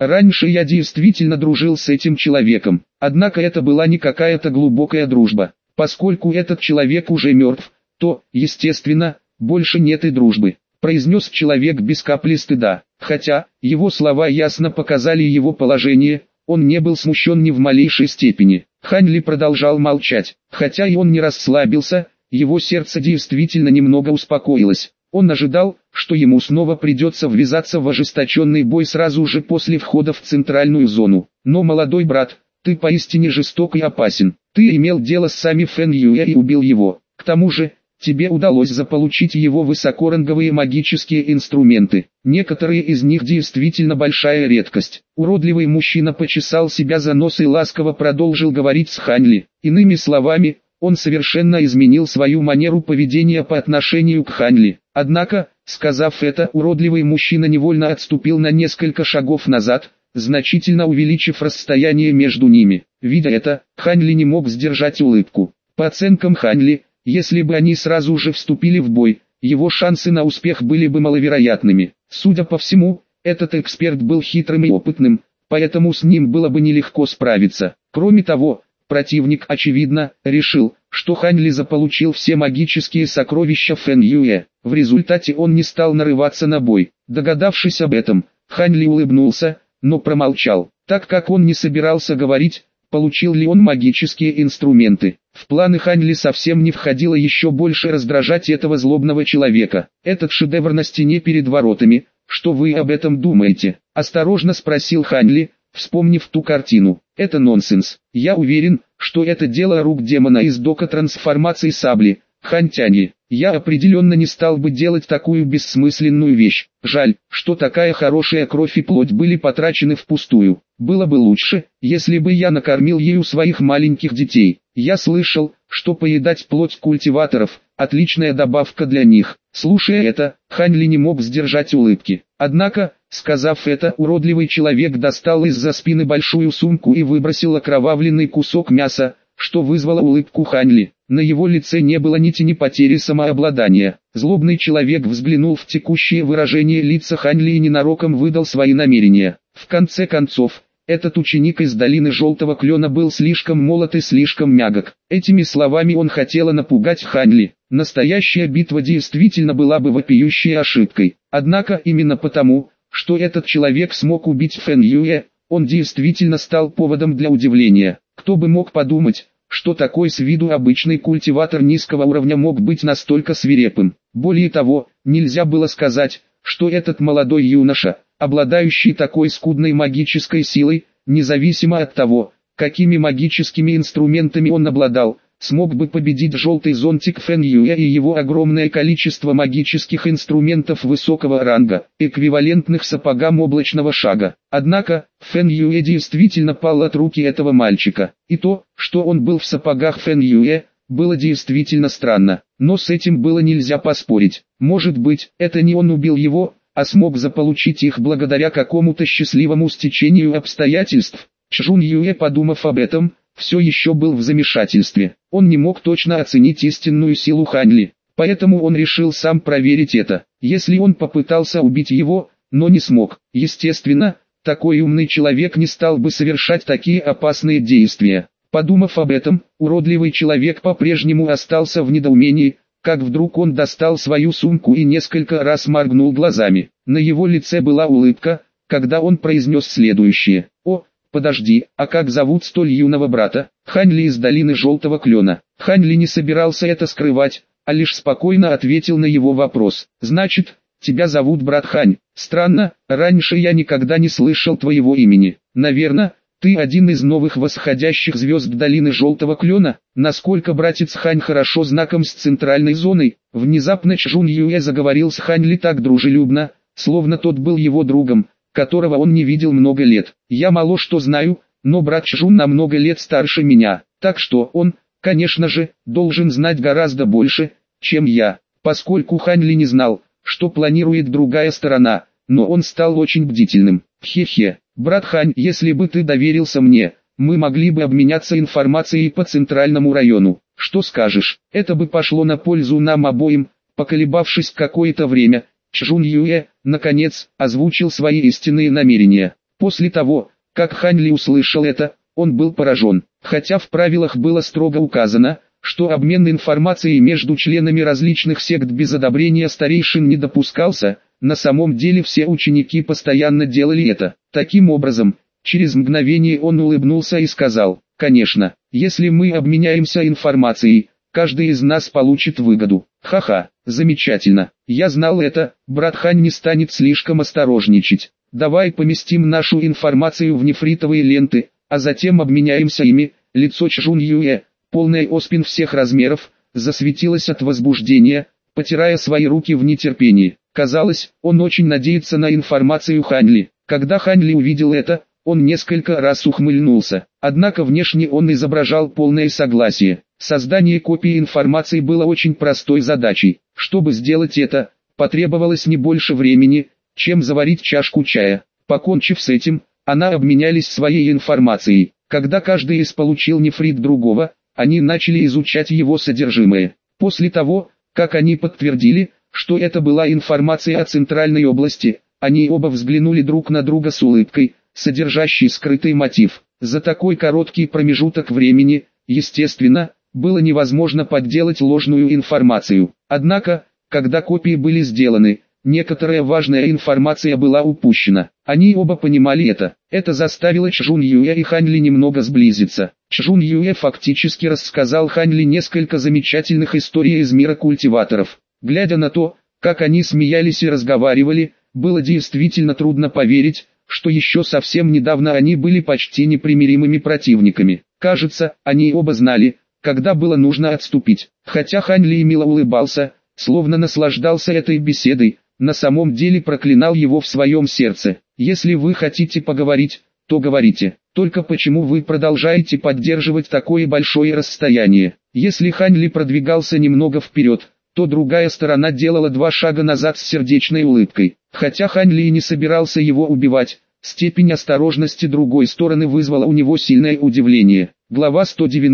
Раньше я действительно дружил с этим человеком, однако это была не какая-то глубокая дружба. Поскольку этот человек уже мертв, то, естественно, больше нет и дружбы», — произнес человек без капли стыда. Хотя, его слова ясно показали его положение, он не был смущен ни в малейшей степени. Хань Ли продолжал молчать, хотя и он не расслабился, его сердце действительно немного успокоилось. Он ожидал, что ему снова придется ввязаться в ожесточенный бой сразу же после входа в центральную зону. Но, молодой брат, ты поистине жесток и опасен. Ты имел дело с Сами Фэн Юэ и убил его. К тому же, тебе удалось заполучить его высокоранговые магические инструменты. Некоторые из них действительно большая редкость. Уродливый мужчина почесал себя за нос и ласково продолжил говорить с Хань Ли. Иными словами, он совершенно изменил свою манеру поведения по отношению к Хань Ли. Однако, сказав это, уродливый мужчина невольно отступил на несколько шагов назад, значительно увеличив расстояние между ними. Видя это, Хань Ли не мог сдержать улыбку. По оценкам Хань Ли, если бы они сразу же вступили в бой, его шансы на успех были бы маловероятными. Судя по всему, этот эксперт был хитрым и опытным, поэтому с ним было бы нелегко справиться. Кроме того, противник, очевидно, решил, что Хань Ли заполучил все магические сокровища Фэн Юэ. В результате он не стал нарываться на бой. Догадавшись об этом, Хань Ли улыбнулся, но промолчал, так как он не собирался говорить, получил ли он магические инструменты. В планы Хань Ли совсем не входило еще больше раздражать этого злобного человека. «Этот шедевр на стене перед воротами, что вы об этом думаете?» – осторожно спросил Хань Ли, вспомнив ту картину. «Это нонсенс. Я уверен, что это дело рук демона из дока трансформации сабли, Хань Тяньи. Я определенно не стал бы делать такую бессмысленную вещь. Жаль, что такая хорошая кровь и плоть были потрачены впустую. Было бы лучше, если бы я накормил ею своих маленьких детей. Я слышал, что поедать плоть культиваторов – отличная добавка для них». Слушая это, Хань Ли не мог сдержать улыбки. Однако, сказав это, уродливый человек достал из-за спины большую сумку и выбросил окровавленный кусок мяса, что вызвало улыбку Хань Ли. На его лице не было ни тени потери самообладания. Злобный человек взглянул в текущее выражение лица Хань Ли и ненароком выдал свои намерения. В конце концов, этот ученик из долины Желтого Клена был слишком молод и слишком мягок. Этими словами он хотел напугать Хань Ли. Настоящая битва действительно была бы вопиющей ошибкой. Однако именно потому, что этот человек смог убить Фэн Юэ, он действительно стал поводом для удивления. Кто бы мог подумать, что такой с виду обычный культиватор низкого уровня мог быть настолько свирепым. Более того, нельзя было сказать, что этот молодой юноша, обладающий такой скудной магической силой, независимо от того, какими магическими инструментами он обладал, смог бы победить желтый зонтик Фэн Юэ и его огромное количество магических инструментов высокого ранга, эквивалентных сапогам облачного шага. Однако, Фэн Юэ действительно пал от руки этого мальчика, и то, что он был в сапогах Фэн Юэ, было действительно странно, но с этим было нельзя поспорить. Может быть, это не он убил его, а смог заполучить их благодаря какому-то счастливому стечению обстоятельств. Чжун Юэ, подумав об этом, все еще был в замешательстве. Он не мог точно оценить истинную силу Хань Ли, поэтому он решил сам проверить это. Если он попытался убить его, но не смог, естественно, такой умный человек не стал бы совершать такие опасные действия. Подумав об этом, уродливый человек по-прежнему остался в недоумении, как вдруг он достал свою сумку и несколько раз моргнул глазами. На его лице была улыбка, когда он произнес следующее: «О, подожди, а как зовут столь юного брата?» «Хань Ли из долины Желтого Клена». Хань Ли не собирался это скрывать, а лишь спокойно ответил на его вопрос. «Значит, тебя зовут брат Хань? Странно, раньше я никогда не слышал твоего имени. Наверное, ты один из новых восходящих звезд долины Желтого Клена?» Насколько братец Хань хорошо знаком с центральной зоной, внезапно Чжун Юэ заговорил с Хань Ли так дружелюбно, словно тот был его другом, которого он не видел много лет. «Я мало что знаю, но брат Чжун на много лет старше меня, так что он, конечно же, должен знать гораздо больше, чем я». Поскольку Хань Ли не знал, что планирует другая сторона, но он стал очень бдительным. «Хе-хе, брат Хань, если бы ты доверился мне, мы могли бы обменяться информацией по центральному району. Что скажешь?» «Это бы пошло на пользу нам обоим». Поколебавшись какое-то время, Чжун Юэ, наконец, озвучил свои истинные намерения. После того, как Хань Ли услышал это, он был поражен. Хотя в правилах было строго указано, что обмен информацией между членами различных сект без одобрения старейшин не допускался, на самом деле все ученики постоянно делали это. Таким образом, через мгновение он улыбнулся и сказал: «Конечно, если мы обменяемся информацией, каждый из нас получит выгоду». Ха-ха, замечательно. Я знал это, брат Хань не станет слишком осторожничать. Давай поместим нашу информацию в нефритовые ленты, а затем обменяемся ими. Лицо Чжун Юэ, полное оспин всех размеров, засветилось от возбуждения, потирая свои руки в нетерпении. Казалось, он очень надеется на информацию Хань Ли. Когда Хань Ли увидел это, он несколько раз ухмыльнулся. Однако внешне он изображал полное согласие. Создание копии информации было очень простой задачей. Чтобы сделать это, потребовалось не больше времени, чем заварить чашку чая. Покончив с этим, они обменялись своей информацией. Когда каждый из получил нефрит другого, они начали изучать его содержимое. После того, как они подтвердили, что это была информация о центральной области, они оба взглянули друг на друга с улыбкой, содержащей скрытый мотив. За такой короткий промежуток времени, естественно, было невозможно подделать ложную информацию. Однако, когда копии были сделаны, некоторая важная информация была упущена. Они оба понимали это. Это заставило Чжун Юэ и Хань Ли немного сблизиться. Чжун Юэ фактически рассказал Хань Ли несколько замечательных историй из мира культиваторов. Глядя на то, как они смеялись и разговаривали, было действительно трудно поверить, что еще совсем недавно они были почти непримиримыми противниками. Кажется, они оба знали, когда было нужно отступить. Хотя Хань Ли мило улыбался, словно наслаждался этой беседой, на самом деле проклинал его в своем сердце. Если вы хотите поговорить, то говорите. Только почему вы продолжаете поддерживать такое большое расстояние? Если Хань Ли продвигался немного вперед, то другая сторона делала 2 шага назад с сердечной улыбкой. Хотя Хань Ли не собирался его убивать, степень осторожности другой стороны вызвала у него сильное удивление. Глава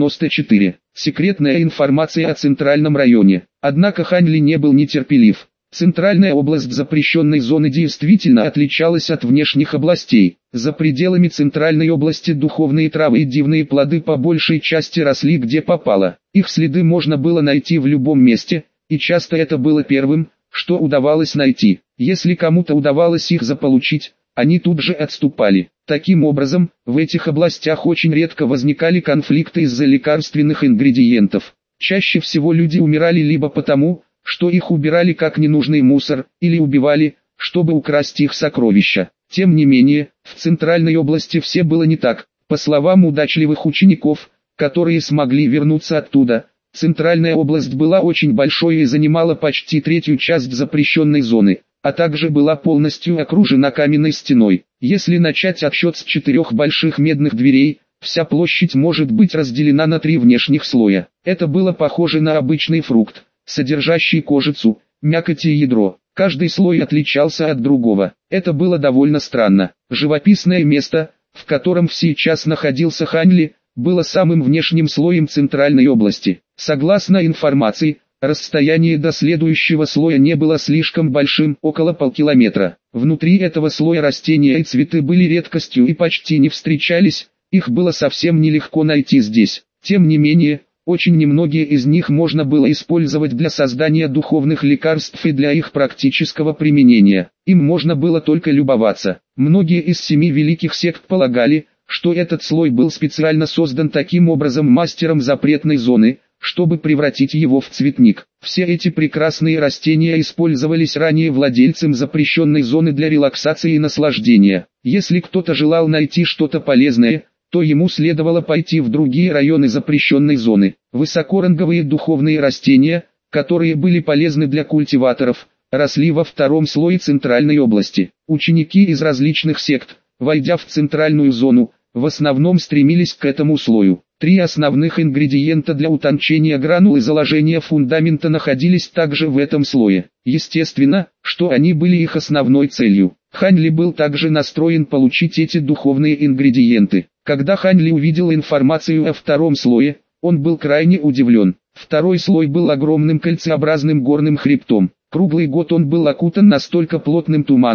194. Секретная информация о центральном районе. Однако Хань Ли не был нетерпелив. Центральная область запрещенной зоны действительно отличалась от внешних областей. За пределами центральной области духовные травы и дивные плоды по большей части росли где попало. Их следы можно было найти в любом месте, и часто это было первым, что удавалось найти. Если кому-то удавалось их заполучить, они тут же отступали. Таким образом, в этих областях очень редко возникали конфликты из-за лекарственных ингредиентов. Чаще всего люди умирали либо потому, что их убирали как ненужный мусор, или убивали, чтобы украсть их сокровища. Тем не менее, в центральной области все было не так. По словам удачливых учеников, которые смогли вернуться оттуда, центральная область была очень большой и занимала почти 1/3 часть запрещенной зоны, а также была полностью окружена каменной стеной. Если начать отсчет с 4 больших медных дверей, вся площадь может быть разделена на 3 внешних слоя. Это было похоже на обычный фрукт, содержащий кожицу, мякоть и ядро. Каждый слой отличался от другого. Это было довольно странно. Живописное место, в котором сейчас находился Хань Ли, было самым внешним слоем центральной области. Согласно информации, расстояние до следующего слоя не было слишком большим, около полкилометра. Внутри этого слоя растения и цветы были редкостью и почти не встречались, их было совсем нелегко найти здесь. Тем не менее, очень немногие из них можно было использовать для создания духовных лекарств и для их практического применения. Им можно было только любоваться. Многие из 7 великих сект полагали, что этот слой был специально создан таким образом мастером запретной зоны, чтобы превратить его в цветник. Все эти прекрасные растения использовались ранее владельцем запрещенной зоны для релаксации и наслаждения. Если кто-то желал найти что-то полезное, то ему следовало пойти в другие районы запрещенной зоны. Высокоранговые духовные растения, которые были полезны для культиваторов, росли во 2-м слое центральной области. Ученики из различных сект, войдя в центральную зону, в основном стремились к этому слою. 3 основных ингредиента для утончения гранул и заложения фундамента находились также в этом слое. Естественно, что они были их основной целью. Хань Ли был также настроен получить эти духовные ингредиенты. Когда Хань Ли увидел информацию о 2-м слое, он был крайне удивлен. 2-й слой был огромным кольцеобразным горным хребтом. Круглый год он был окутан настолько плотным туманом,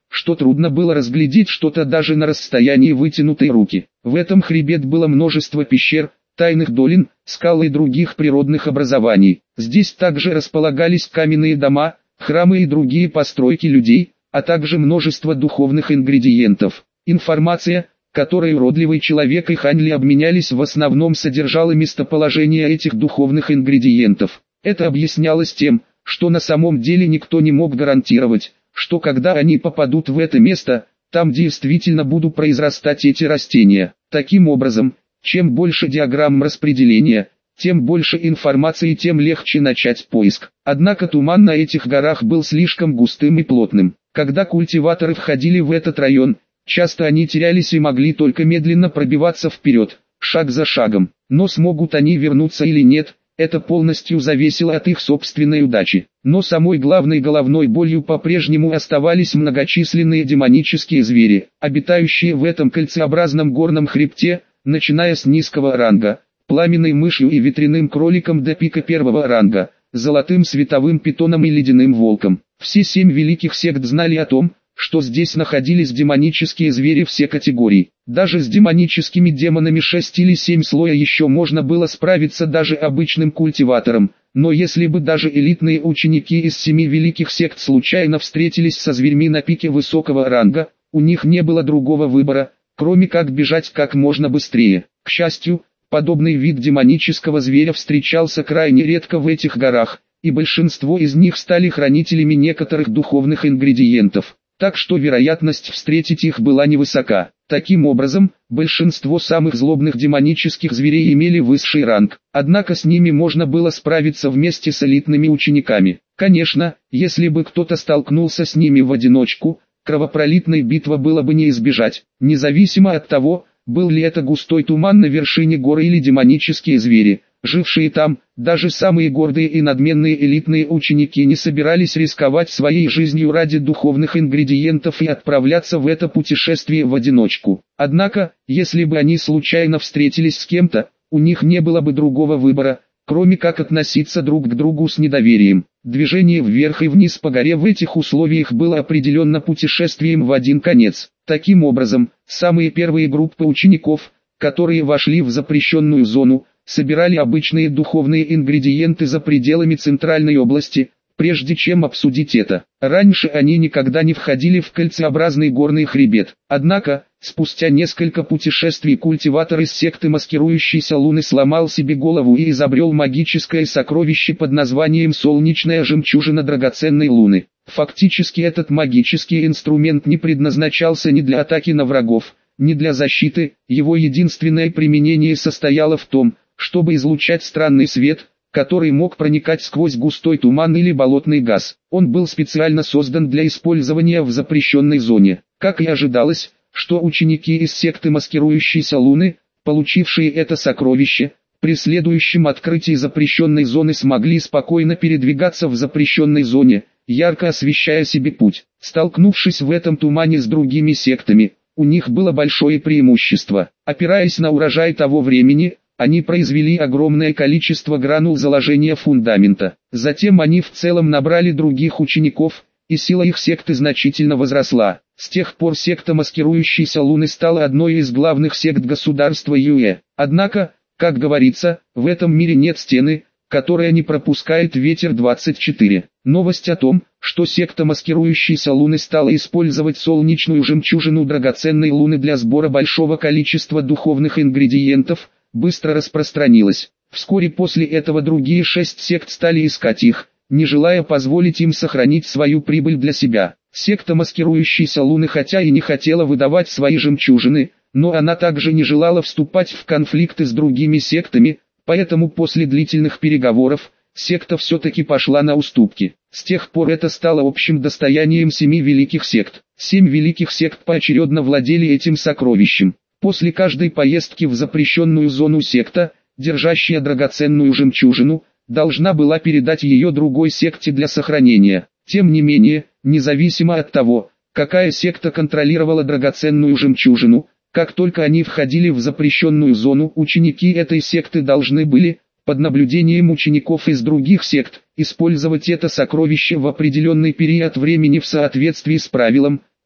что трудно было разглядеть что-то даже на расстоянии вытянутой руки. В этом хребет было множество пещер, тайных долин, скал и других природных образований. Здесь также располагались каменные дома, храмы и другие постройки людей, а также множество духовных ингредиентов. Информация, которой уродливый человек и Ханьли обменялись, в основном содержала местоположение этих духовных ингредиентов. Это объяснялось тем, что на самом деле никто не мог гарантировать, что когда они попадут в это место, там действительно будут произрастать эти растения. Таким образом, чем больше диаграмм распределения, тем больше информации, тем легче начать поиск. Однако туман на этих горах был слишком густым и плотным. Когда культиваторы входили в этот район, часто они терялись и могли только медленно пробиваться вперед, шаг за шагом. Но смогут они вернуться или нет, это полностью зависело от их собственной удачи. Но самой главной головной болью по-прежнему оставались многочисленные демонические звери, обитающие в этом кольцеобразном горном хребте, начиная с низкого ранга, пламенной мышью и ветряным кроликом до пика первого ранга, золотым световым питоном и ледяным волком. Все 7 великих сект знали о том, что здесь находились демонические звери все категорий. Даже с демоническими демонами 6 или 7 слоя еще можно было справиться даже обычным культиватором, но если бы даже элитные ученики из 7 великих сект случайно встретились со зверьми на пике высокого ранга, у них не было другого выбора, кроме как бежать как можно быстрее. К счастью, подобный вид демонического зверя встречался крайне редко в этих горах, и большинство из них стали хранителями некоторых духовных ингредиентов. Так что вероятность встретить их была невысока. Таким образом, большинство самых злобных демонических зверей имели высший ранг, однако с ними можно было справиться вместе с элитными учениками. Конечно, если бы кто-то столкнулся с ними в одиночку, кровопролитной битвы было бы не избежать, независимо от того, был ли это густой туман на вершине горы или демонические звери. Жившие там, даже самые гордые и надменные элитные ученики не собирались рисковать своей жизнью ради духовных ингредиентов и отправляться в это путешествие в одиночку. Однако, если бы они случайно встретились с кем-то, у них не было бы другого выбора, кроме как относиться друг к другу с недоверием. Движение вверх и вниз по горе в этих условиях было определенно путешествием в один конец. Таким образом, самые первые группы учеников, которые вошли в запрещенную зону, собирали обычные духовные ингредиенты за пределами центральной области, прежде чем обсудить это. Раньше они никогда не входили в кольцеобразный горный хребет. Однако, спустя несколько путешествий культиватор из секты маскирующейся луны сломал себе голову и изобрел магическое сокровище под названием «Солнечная жемчужина драгоценной луны». Фактически этот магический инструмент не предназначался ни для атаки на врагов, ни для защиты, его единственное применение состояло в том, чтобы излучать странный свет, который мог проникать сквозь густой туман или болотный газ. Он был специально создан для использования в запрещенной зоне. Как и ожидалось, что ученики из секты маскирующейся луны, получившие это сокровище, при следующем открытии запрещенной зоны смогли спокойно передвигаться в запрещенной зоне, ярко освещая себе путь. Столкнувшись в этом тумане с другими сектами, у них было большое преимущество. Опираясь на урожай того времени, они произвели огромное количество гранул заложения фундамента. Затем они в целом набрали других учеников, и сила их секты значительно возросла. С тех пор секта маскирующейся луны стала одной из главных сект государства Юэ. Однако, как говорится, в этом мире нет стены, которая не пропускает ветер. 24. Новость о том, что секта маскирующейся луны стала использовать солнечную жемчужину драгоценной луны для сбора большого количества духовных ингредиентов, быстро распространилась. Вскоре после этого другие 6 сект стали искать их, не желая позволить им сохранить свою прибыль для себя. Секта маскирующейся луны хотя и не хотела выдавать свои жемчужины, но она также не желала вступать в конфликты с другими сектами, поэтому после длительных переговоров, секта все-таки пошла на уступки. С тех пор это стало общим достоянием 7 великих сект. 7 великих сект поочередно владели этим сокровищем. После каждой поездки в запрещенную зону секта, держащая драгоценную жемчужину, должна была передать ее другой секте для сохранения. Тем не менее, независимо от того, какая секта контролировала драгоценную жемчужину, как только они входили в запрещенную зону, ученики этой секты должны были, под наблюдением учеников из других сект, использовать это сокровище в определенный период времени в соответствии с правилом,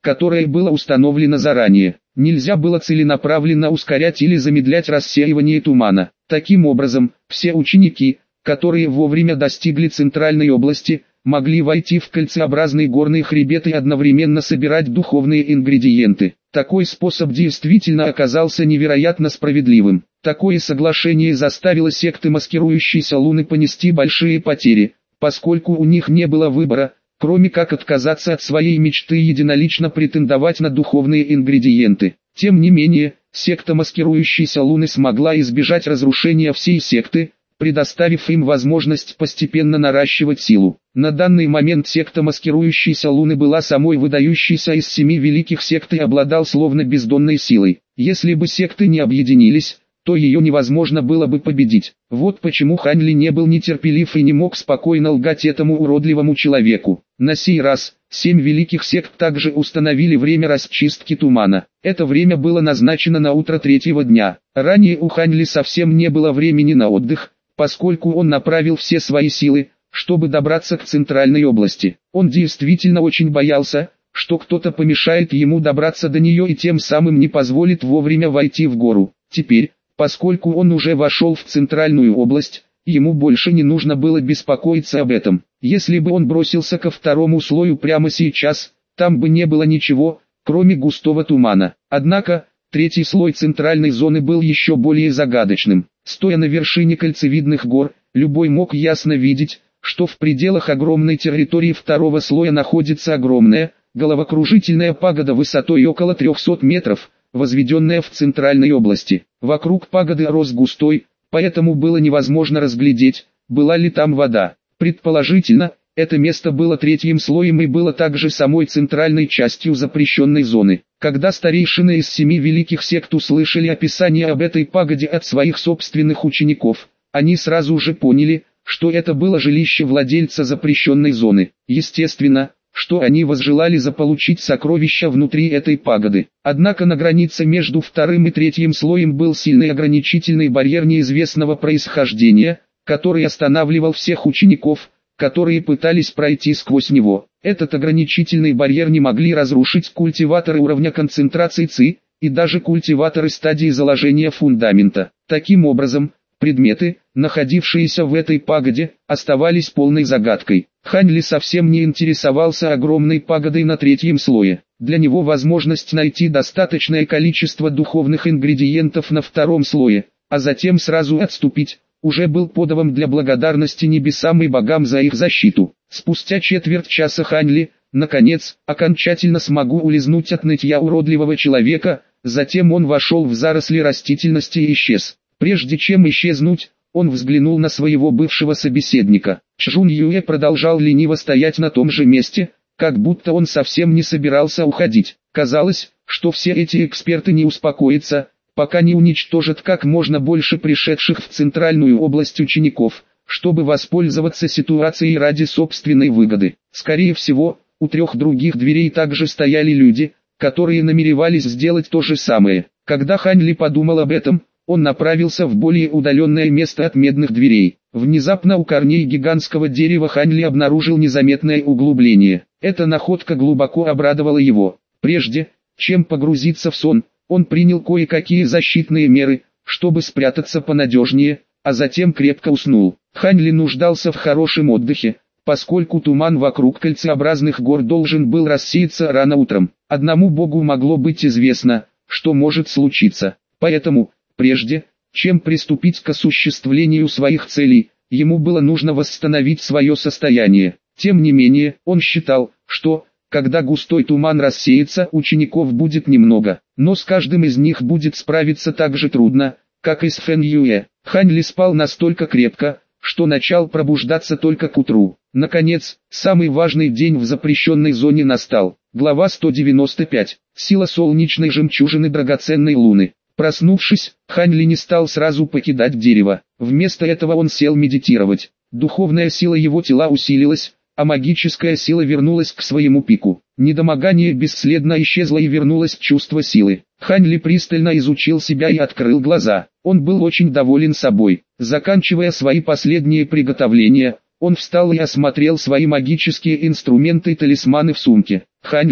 которое было установлено заранее. Нельзя было целенаправленно ускорять или замедлять рассеивание тумана. Таким образом, все ученики, которые вовремя достигли центральной области, могли войти в кольцеобразный горный хребет и одновременно собирать духовные ингредиенты. Такой способ действительно оказался невероятно справедливым. Такое соглашение заставило секты маскирующейся Луны понести большие потери, поскольку у них не было выбора, кроме как отказаться от своей мечты единолично претендовать на духовные ингредиенты. Тем не менее, секта маскирующейся Луны смогла избежать разрушения всей секты, предоставив им возможность постепенно наращивать силу. На данный момент секта маскирующейся Луны была самой выдающейся из 7 великих сект и обладал словно бездонной силой. Если бы секты не объединились, то ее невозможно было бы победить. Вот почему Хань Ли не был нетерпелив и не мог спокойно лгать этому уродливому человеку. На сей раз, 7 великих сект также установили время расчистки тумана. Это время было назначено на утро третьего дня. Ранее у Хань Ли совсем не было времени на отдых, поскольку он направил все свои силы, чтобы добраться к центральной области. Он действительно очень боялся, что кто-то помешает ему добраться до нее и тем самым не позволит вовремя войти в гору. Теперь, поскольку он уже вошел в центральную область, ему больше не нужно было беспокоиться об этом. Если бы он бросился ко второму слою прямо сейчас, там бы не было ничего, кроме густого тумана. Однако, третий слой центральной зоны был еще более загадочным. Стоя на вершине кольцевидных гор, любой мог ясно видеть, что в пределах огромной территории второго слоя находится огромная, головокружительная пагода высотой около 300 метров, возведенная в центральной области. Вокруг пагоды рос густой, поэтому было невозможно разглядеть, была ли там вода. Предположительно, это место было третьим слоем и было также самой центральной частью запрещенной зоны. Когда старейшины из 7 великих сект услышали описание об этой пагоде от своих собственных учеников, они сразу же поняли, что это было жилище владельца запрещенной зоны. Естественно, что они возжелали заполучить сокровища внутри этой пагоды. Однако на границе между вторым и третьим слоем был сильный ограничительный барьер неизвестного происхождения, который останавливал всех учеников, которые пытались пройти сквозь него. Этот ограничительный барьер не могли разрушить культиваторы уровня концентрации ЦИ, и даже культиваторы стадии заложения фундамента. Таким образом, предметы, находившиеся в этой пагоде, оставались полной загадкой. Хань Ли совсем не интересовался огромной пагодой на третьем слое. Для него возможность найти достаточное количество духовных ингредиентов на втором слое, а затем сразу отступить, уже был подовом для благодарности небесам и богам за их защиту. Спустя четверть часа Хань Ли, наконец, окончательно смогу улизнуть от нытья уродливого человека, затем он вошел в заросли растительности и исчез. Прежде чем исчезнуть, он взглянул на своего бывшего собеседника. Чжун Юэ продолжал лениво стоять на том же месте, как будто он совсем не собирался уходить. Казалось, что все эти эксперты не успокоятся, пока не уничтожат как можно больше пришедших в центральную область учеников, чтобы воспользоваться ситуацией ради собственной выгоды. Скорее всего, у 3 других дверей также стояли люди, которые намеревались сделать то же самое. Когда Хань Ли подумал об этом, он направился в более удаленное место от медных дверей. Внезапно у корней гигантского дерева Хань Ли обнаружил незаметное углубление. Эта находка глубоко обрадовала его. Прежде, чем погрузиться в сон, он принял кое-какие защитные меры, чтобы спрятаться понадежнее, а затем крепко уснул. Хань Ли нуждался в хорошем отдыхе, поскольку туман вокруг кольцеобразных гор должен был рассеяться рано утром. Одному Богу могло быть известно, что может случиться. Поэтому, прежде, чем приступить к осуществлению своих целей, ему было нужно восстановить свое состояние. Тем не менее, он считал, что, когда густой туман рассеется, учеников будет немного, но с каждым из них будет справиться так же трудно, как и с Фэн Юэ. Хань Ли спал настолько крепко, что начал пробуждаться только к утру. Наконец, самый важный день в запрещенной зоне настал. Глава 195. Сила солнечной жемчужины драгоценной луны. Проснувшись, Хань Ли не стал сразу покидать дерево. Вместо этого он сел медитировать. Духовная сила его тела усилилась, а магическая сила вернулась к своему пику. Недомогание бесследно исчезло и вернулось чувство силы. Хань Ли пристально изучил себя и открыл глаза. Он был очень доволен собой. Заканчивая свои последние приготовления, он встал и осмотрел свои магические инструменты и талисманы в сумке. Хань Ли, к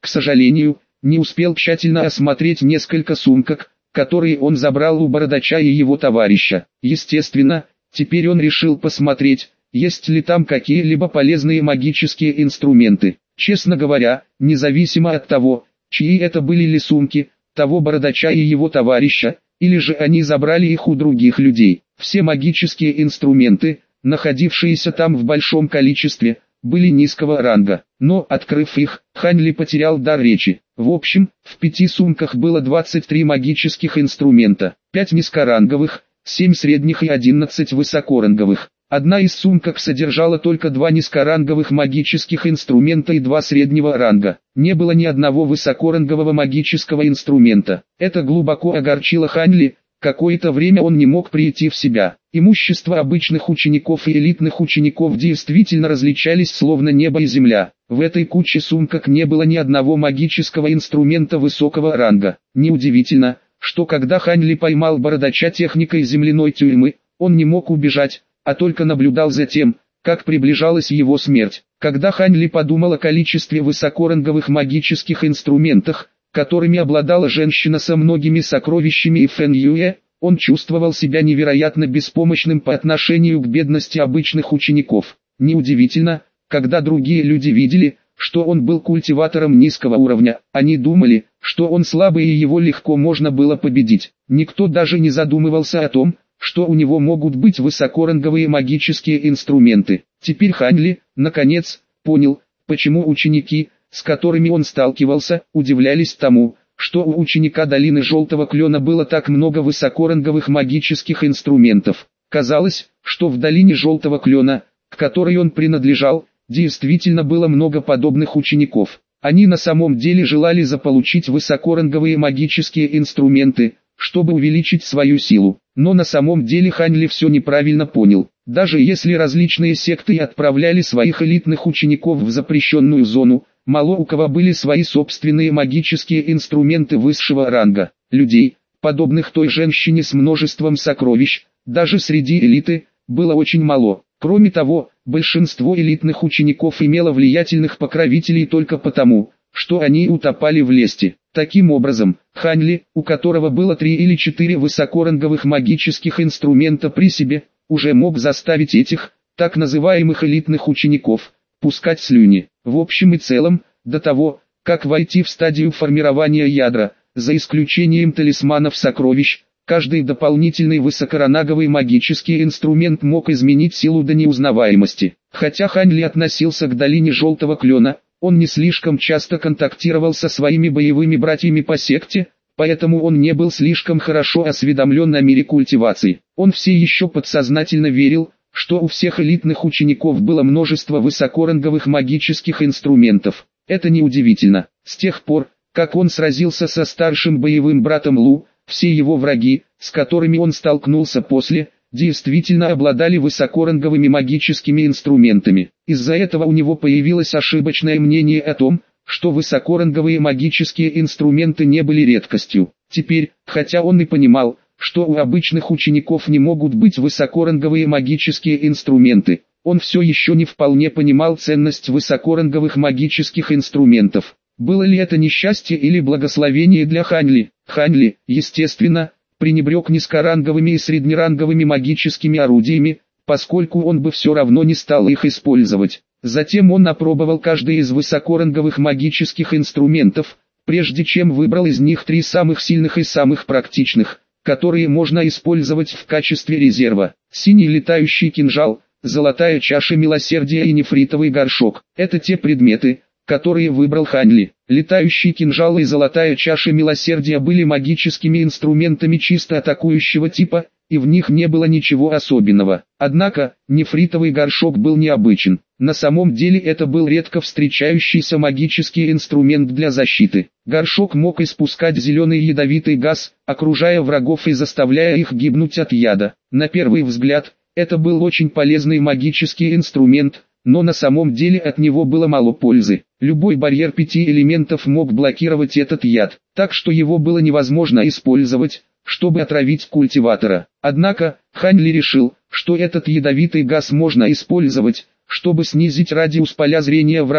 К сожалению, не успел тщательно осмотреть несколько сумок, которые он забрал у бородача и его товарища. Естественно, теперь он решил посмотреть, есть ли там какие-либо полезные магические инструменты. Честно говоря, независимо от того, чьи это были ли сумки, того бородача и его товарища, или же они забрали их у других людей, все магические инструменты, находившиеся там в большом количестве, были низкого ранга. Но, открыв их, Хань Ли потерял дар речи. В общем, в 5 сумках было 23 магических инструмента, 5 низкоранговых, 7 средних и 11 высокоранговых. Одна из сумок содержала только 2 низкоранговых магических инструмента и 2 среднего ранга. Не было ни одного высокорангового магического инструмента. Это глубоко огорчило Хань Ли. Какое-то время он не мог прийти в себя. Имущество обычных учеников и элитных учеников действительно различались словно небо и земля. В этой куче сумках не было ни одного магического инструмента высокого ранга. Неудивительно, что когда Хань Ли поймал бородача техникой земляной тюрьмы, он не мог убежать, а только наблюдал за тем, как приближалась его смерть. Когда Хань Ли подумал о количестве высокоранговых магических инструментах, которыми обладала женщина со многими сокровищами и Фэн Юэ, он чувствовал себя невероятно беспомощным по отношению к бедности обычных учеников. Неудивительно, когда другие люди видели, что он был культиватором низкого уровня, они думали, что он слабый и его легко можно было победить. Никто даже не задумывался о том, что у него могут быть высокоранговые магические инструменты. Теперь Хань Ли, наконец, понял, почему ученики, с которыми он сталкивался, удивлялись тому, что у ученика долины Желтого Клена было так много высокоранговых магических инструментов. Казалось, что в долине Желтого Клена, к которой он принадлежал, действительно было много подобных учеников. Они на самом деле желали заполучить высокоранговые магические инструменты, чтобы увеличить свою силу. Но на самом деле Хань Ли все неправильно понял. Даже если различные секты отправляли своих элитных учеников в запрещенную зону, мало у кого были свои собственные магические инструменты высшего ранга. Людей, подобных той женщине с множеством сокровищ, даже среди элиты, было очень мало. Кроме того, большинство элитных учеников имело влиятельных покровителей только потому, что они утопали в лести. Таким образом, Хань Ли, у которого было 3 или 4 высокоранговых магических инструмента при себе, уже мог заставить этих, так называемых элитных учеников, пускать слюни. В общем и целом, до того, как войти в стадию формирования ядра, за исключением талисманов сокровищ, каждый дополнительный высокоранговый магический инструмент мог изменить силу до неузнаваемости. Хотя Хань Ли относился к долине Желтого Клена, он не слишком часто контактировал со своими боевыми братьями по секте, поэтому он не был слишком хорошо осведомлен о мире культивации. Он все еще подсознательно верил, что у всех элитных учеников было множество высокоранговых магических инструментов. Это неудивительно. С тех пор, как он сразился со старшим боевым братом Лу, все его враги, с которыми он столкнулся после, действительно обладали высокоранговыми магическими инструментами. Из-за этого у него появилось ошибочное мнение о том, что высокоранговые магические инструменты не были редкостью. Теперь, хотя он и понимал, что у обычных учеников не могут быть высокоранговые магические инструменты, он все еще не вполне понимал ценность высокоранговых магических инструментов. Было ли это несчастье или благословение для Хань Ли? Хань Ли, естественно, пренебрег низкоранговыми и среднеранговыми магическими орудиями, поскольку он бы все равно не стал их использовать. Затем он опробовал каждый из высокоранговых магических инструментов, прежде чем выбрал из них 3 самых сильных и самых практичных, которые можно использовать в качестве резерва. Синий летающий кинжал, золотая чаша милосердия и нефритовый горшок – это те предметы, которые выбрал Хань Ли. Летающий кинжал и золотая чаша милосердия были магическими инструментами чисто атакующего типа, и в них не было ничего особенного. Однако, нефритовый горшок был необычен. На самом деле это был редко встречающийся магический инструмент для защиты. Горшок мог испускать зеленый ядовитый газ, окружая врагов и заставляя их гибнуть от яда. На первый взгляд, это был очень полезный магический инструмент, но на самом деле от него было мало пользы. Любой барьер 5 элементов мог блокировать этот яд, так что его было невозможно использовать, чтобы отравить культиватора. Однако, Хань Ли решил, что этот ядовитый газ можно использовать, чтобы снизить радиус поля зрения врага,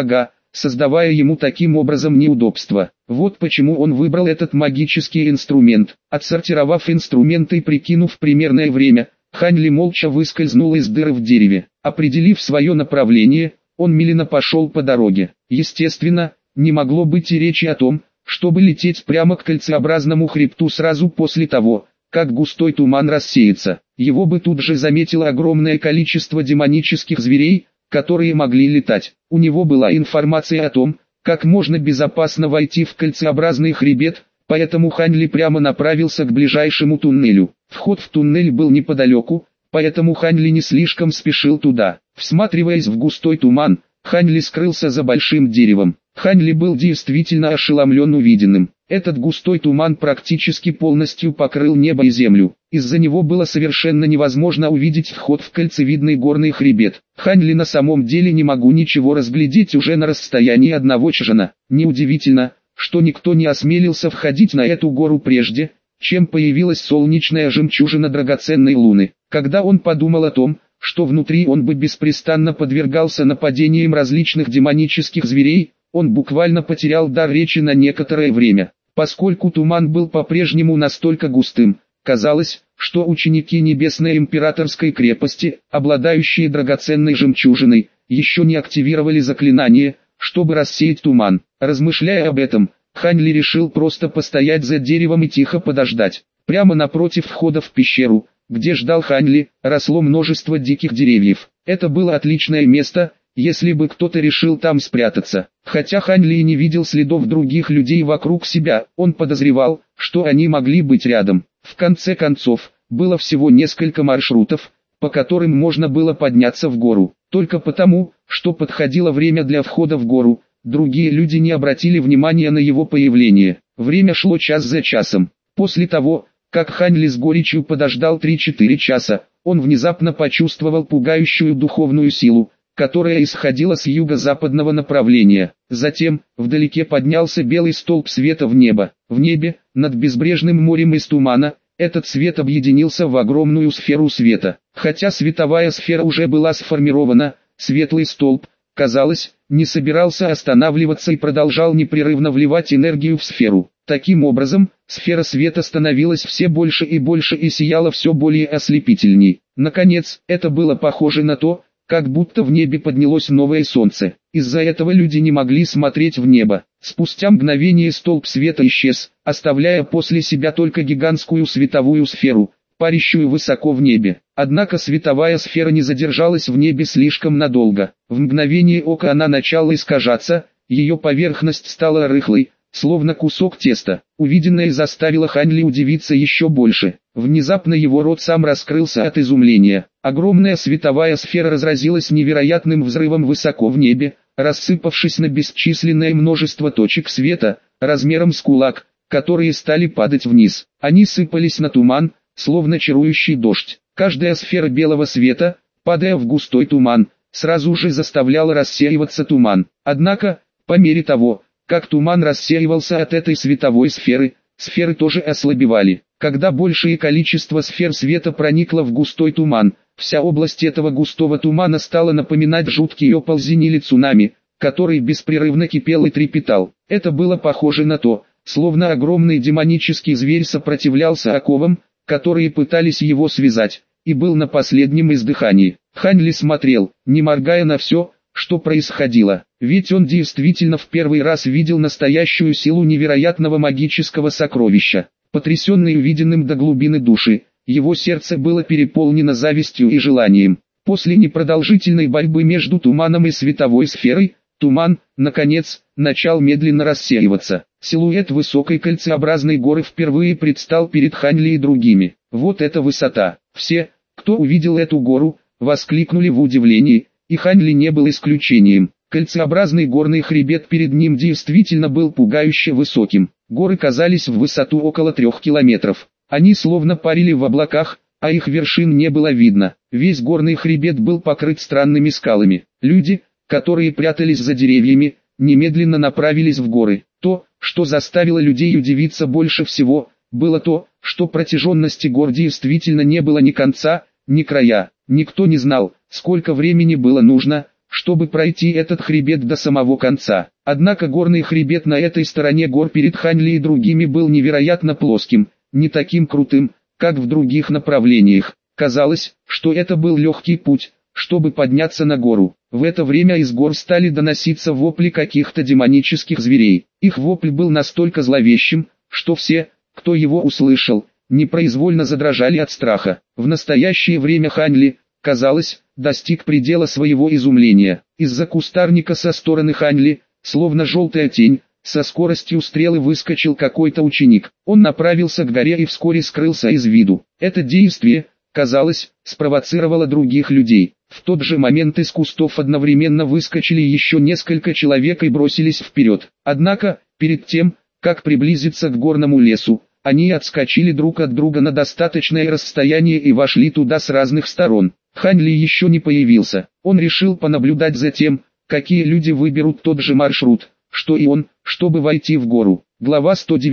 создавая ему таким образом неудобства. Вот почему он выбрал этот магический инструмент. Отсортировав инструменты и прикинув примерное время, Хань Ли молча выскользнул из дыры в дереве. Определив свое направление, он медленно пошел по дороге. Естественно, не могло быть и речи о том, чтобы лететь прямо к кольцеобразному хребту сразу после того, как густой туман рассеется. Его бы тут же заметило огромное количество демонических зверей, которые могли летать. У него была информация о том, как можно безопасно войти в кольцеобразный хребет, поэтому Хань Ли прямо направился к ближайшему туннелю. Вход в туннель был неподалеку, поэтому Хань Ли не слишком спешил туда. Всматриваясь в густой туман, Хань Ли скрылся за большим деревом. Хань Ли был действительно ошеломлен увиденным. Этот густой туман практически полностью покрыл небо и землю. Из-за него было совершенно невозможно увидеть вход в кольцевидный горный хребет. Хань Ли на самом деле не могу ничего разглядеть уже на расстоянии одного чжана. Неудивительно, что никто не осмелился входить на эту гору прежде, чем появилась солнечная жемчужина драгоценной луны. Когда он подумал о том, что внутри он бы беспрестанно подвергался нападениям различных демонических зверей, он буквально потерял дар речи на некоторое время. Поскольку туман был по-прежнему настолько густым, казалось, что ученики Небесной Императорской крепости, обладающие драгоценной жемчужиной, еще не активировали заклинание, чтобы рассеять туман. Размышляя об этом, Хань Ли решил просто постоять за деревом и тихо подождать. Прямо напротив входа в пещеру, где ждал Хань Ли, росло множество диких деревьев. Это было отличное место, если бы кто-то решил там спрятаться. Хотя Хань Ли не видел следов других людей вокруг себя, он подозревал, что они могли быть рядом. В конце концов, было всего несколько маршрутов, по которым можно было подняться в гору. Только потому, что подходило время для входа в гору, другие люди не обратили внимания на его появление. Время шло час за часом. После того, как Хань Ли с горечью подождал 3-4 часа, он внезапно почувствовал пугающую духовную силу, которая исходила с юго-западного направления. Затем, вдалеке поднялся белый столб света в небо. В небе, над безбрежным морем из тумана, этот свет объединился в огромную сферу света. Хотя световая сфера уже была сформирована, светлый столб, казалось, не собирался останавливаться и продолжал непрерывно вливать энергию в сферу. Таким образом, сфера света становилась все больше и сияла все более ослепительней. Наконец, это было похоже на то, как будто в небе поднялось новое солнце. Из-за этого люди не могли смотреть в небо. Спустя мгновение столб света исчез, оставляя после себя только гигантскую световую сферу, парящую высоко в небе. Однако световая сфера не задержалась в небе слишком надолго. В мгновение ока она начала искажаться, ее поверхность стала рыхлой, словно кусок теста. Увиденное заставило Хань Ли удивиться еще больше. Внезапно его рот сам раскрылся от изумления. Огромная световая сфера разразилась невероятным взрывом высоко в небе, рассыпавшись на бесчисленное множество точек света, размером с кулак, которые стали падать вниз. Они сыпались на туман, словно чарующий дождь. Каждая сфера белого света, падая в густой туман, сразу же заставляла рассеиваться туман. Однако, по мере того, как туман рассеивался от этой световой сферы, сферы тоже ослабевали. Когда большее количество сфер света проникло в густой туман, вся область этого густого тумана стала напоминать жуткий оползень или цунами, который беспрерывно кипел и трепетал. Это было похоже на то, словно огромный демонический зверь сопротивлялся оковам, которые пытались его связать, и был на последнем издыхании. Хань Ли смотрел, не моргая, на все, что происходило, ведь он действительно в первый раз видел настоящую силу невероятного магического сокровища. Потрясенный увиденным до глубины души, его сердце было переполнено завистью и желанием. После непродолжительной борьбы между туманом и световой сферой, туман, наконец, начал медленно рассеиваться. Силуэт высокой кольцеобразной горы впервые предстал перед Хань Ли и другими. Вот эта высота! Все, кто увидел эту гору, воскликнули в удивлении, и Хань Ли не был исключением. Кольцеобразный горный хребет перед ним действительно был пугающе высоким. Горы казались в высоту около 3 километров. Они словно парили в облаках, а их вершин не было видно. Весь горный хребет был покрыт странными скалами. Люди, которые прятались за деревьями, немедленно направились в горы. То, что заставило людей удивиться больше всего, было то, что протяженности гор действительно не было ни конца, ни края. Никто не знал, сколько времени было нужно, чтобы пройти этот хребет до самого конца. Однако горный хребет на этой стороне гор перед Ханьли и другими был невероятно плоским, не таким крутым, как в других направлениях. Казалось, что это был легкий путь, чтобы подняться на гору. В это время из гор стали доноситься вопли каких-то демонических зверей. Их вопль был настолько зловещим, что все, кто его услышал, непроизвольно задрожали от страха. В настоящее время Ханьли, казалось, достиг предела своего изумления. Из-за кустарника со стороны Ханьли, словно желтая тень, со скоростью стрелы выскочил какой-то ученик. Он направился к горе и вскоре скрылся из виду. Это действие, казалось, спровоцировало других людей. В тот же момент из кустов одновременно выскочили еще несколько человек и бросились вперед. Однако, перед тем, как приблизиться к горному лесу, они отскочили друг от друга на достаточное расстояние и вошли туда с разных сторон. Ханьли еще не появился. Он решил понаблюдать за тем, какие люди выберут тот же маршрут, что и он, чтобы войти в гору. Глава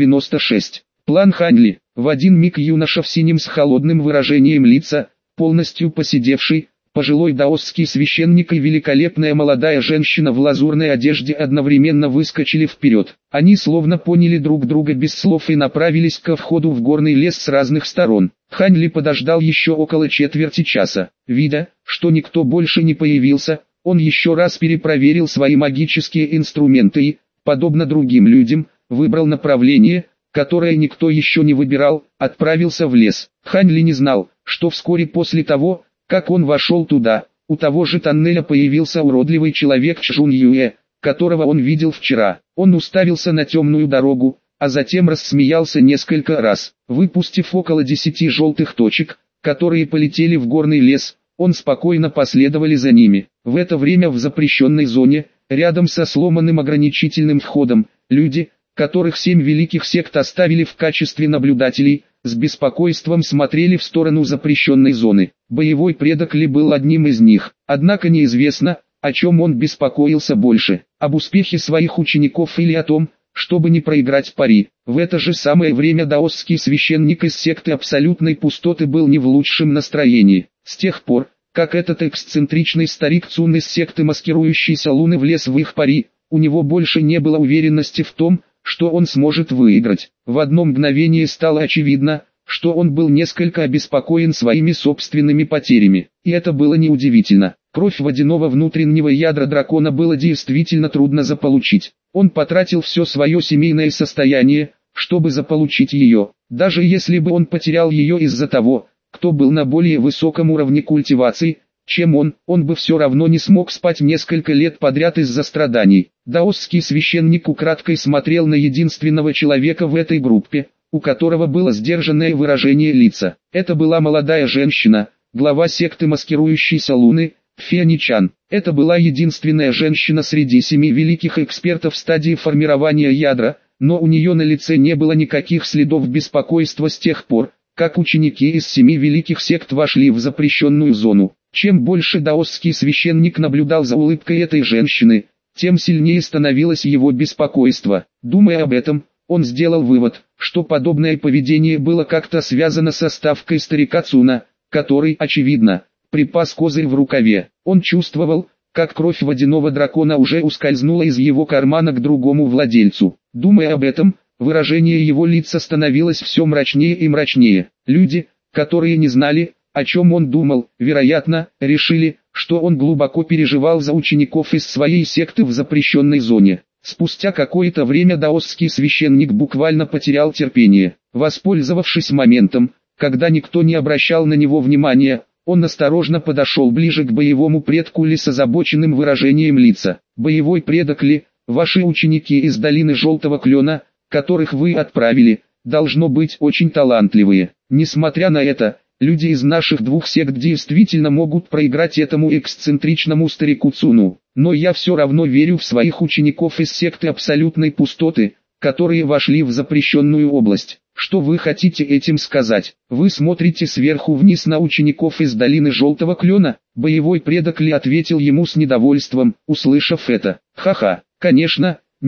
196. План Ханьли. В один миг юноша в синем с холодным выражением лица, полностью поседевший, пожилой даосский священник и великолепная молодая женщина в лазурной одежде одновременно выскочили вперед. Они словно поняли друг друга без слов и направились ко входу в горный лес с разных сторон. Ханьли подождал еще около четверти часа. Видя, что никто больше не появился, он еще раз перепроверил свои магические инструменты и, подобно другим людям, выбрал направление, которое никто еще не выбирал, отправился в лес. Ханьли не знал, что вскоре после того, как он вошел туда, у того же тоннеля появился уродливый человек Чжун Юэ, которого он видел вчера. Он уставился на темную дорогу, а затем рассмеялся несколько раз. Выпустив около 10 желтых точек, которые полетели в горный лес, он спокойно последовали за ними. В это время в запрещенной зоне, рядом со сломанным ограничительным входом, люди, которых 7 великих сект оставили в качестве наблюдателей, с беспокойством смотрели в сторону запрещенной зоны. Боевой предок Ли был одним из них. Однако неизвестно, о чем он беспокоился больше: об успехе своих учеников или о том, чтобы не проиграть пари. В это же самое время даосский священник из секты абсолютной пустоты был не в лучшем настроении. С тех пор, как этот эксцентричный старик Цун из секты маскирующейся луны влез в их пари, у него больше не было уверенности в том, что он сможет выиграть. В одно мгновение стало очевидно, что он был несколько обеспокоен своими собственными потерями. И это было неудивительно. Кровь водяного внутреннего ядра дракона было действительно трудно заполучить. Он потратил все свое семейное состояние, чтобы заполучить ее. Даже если бы он потерял ее из-за того, кто был на более высоком уровне культивации, чем он бы все равно не смог спать несколько лет подряд из-за страданий. Даосский священник украдкой смотрел на единственного человека в этой группе, у которого было сдержанное выражение лица. Это была молодая женщина, глава секты маскирующейся луны, Фианичан. Это была единственная женщина среди 7 великих экспертов в стадии формирования ядра, но у нее на лице не было никаких следов беспокойства с тех пор, как ученики из 7 великих сект вошли в запрещенную зону. Чем больше даосский священник наблюдал за улыбкой этой женщины, тем сильнее становилось его беспокойство. Думая об этом, он сделал вывод, что подобное поведение было как-то связано со ставкой старика Цуна, который, очевидно, припас козырь в рукаве. Он чувствовал, как кровь водяного дракона уже ускользнула из его кармана к другому владельцу. Думая об этом, выражение его лица становилось все мрачнее и мрачнее. Люди, которые не знали, о чем он думал, вероятно, решили, что он глубоко переживал за учеников из своей секты в запрещенной зоне. Спустя какое-то время даосский священник буквально потерял терпение. Воспользовавшись моментом, когда никто не обращал на него внимания, он осторожно подошел ближе к боевому предку Ли с озабоченным выражением лица. «Боевой предок Ли, ваши ученики из долины Желтого Клена, которых вы отправили, должно быть очень талантливые. Несмотря на это, люди из наших 2 сект действительно могут проиграть этому эксцентричному старику Цуну. Но я все равно верю в своих учеников из секты абсолютной пустоты, которые вошли в запрещенную область. Что вы хотите этим сказать? Вы смотрите сверху вниз на учеников из долины Желтого Клена?» Боевой предок Ли ответил ему с недовольством, услышав это. «Ха-ха, конечно, нет,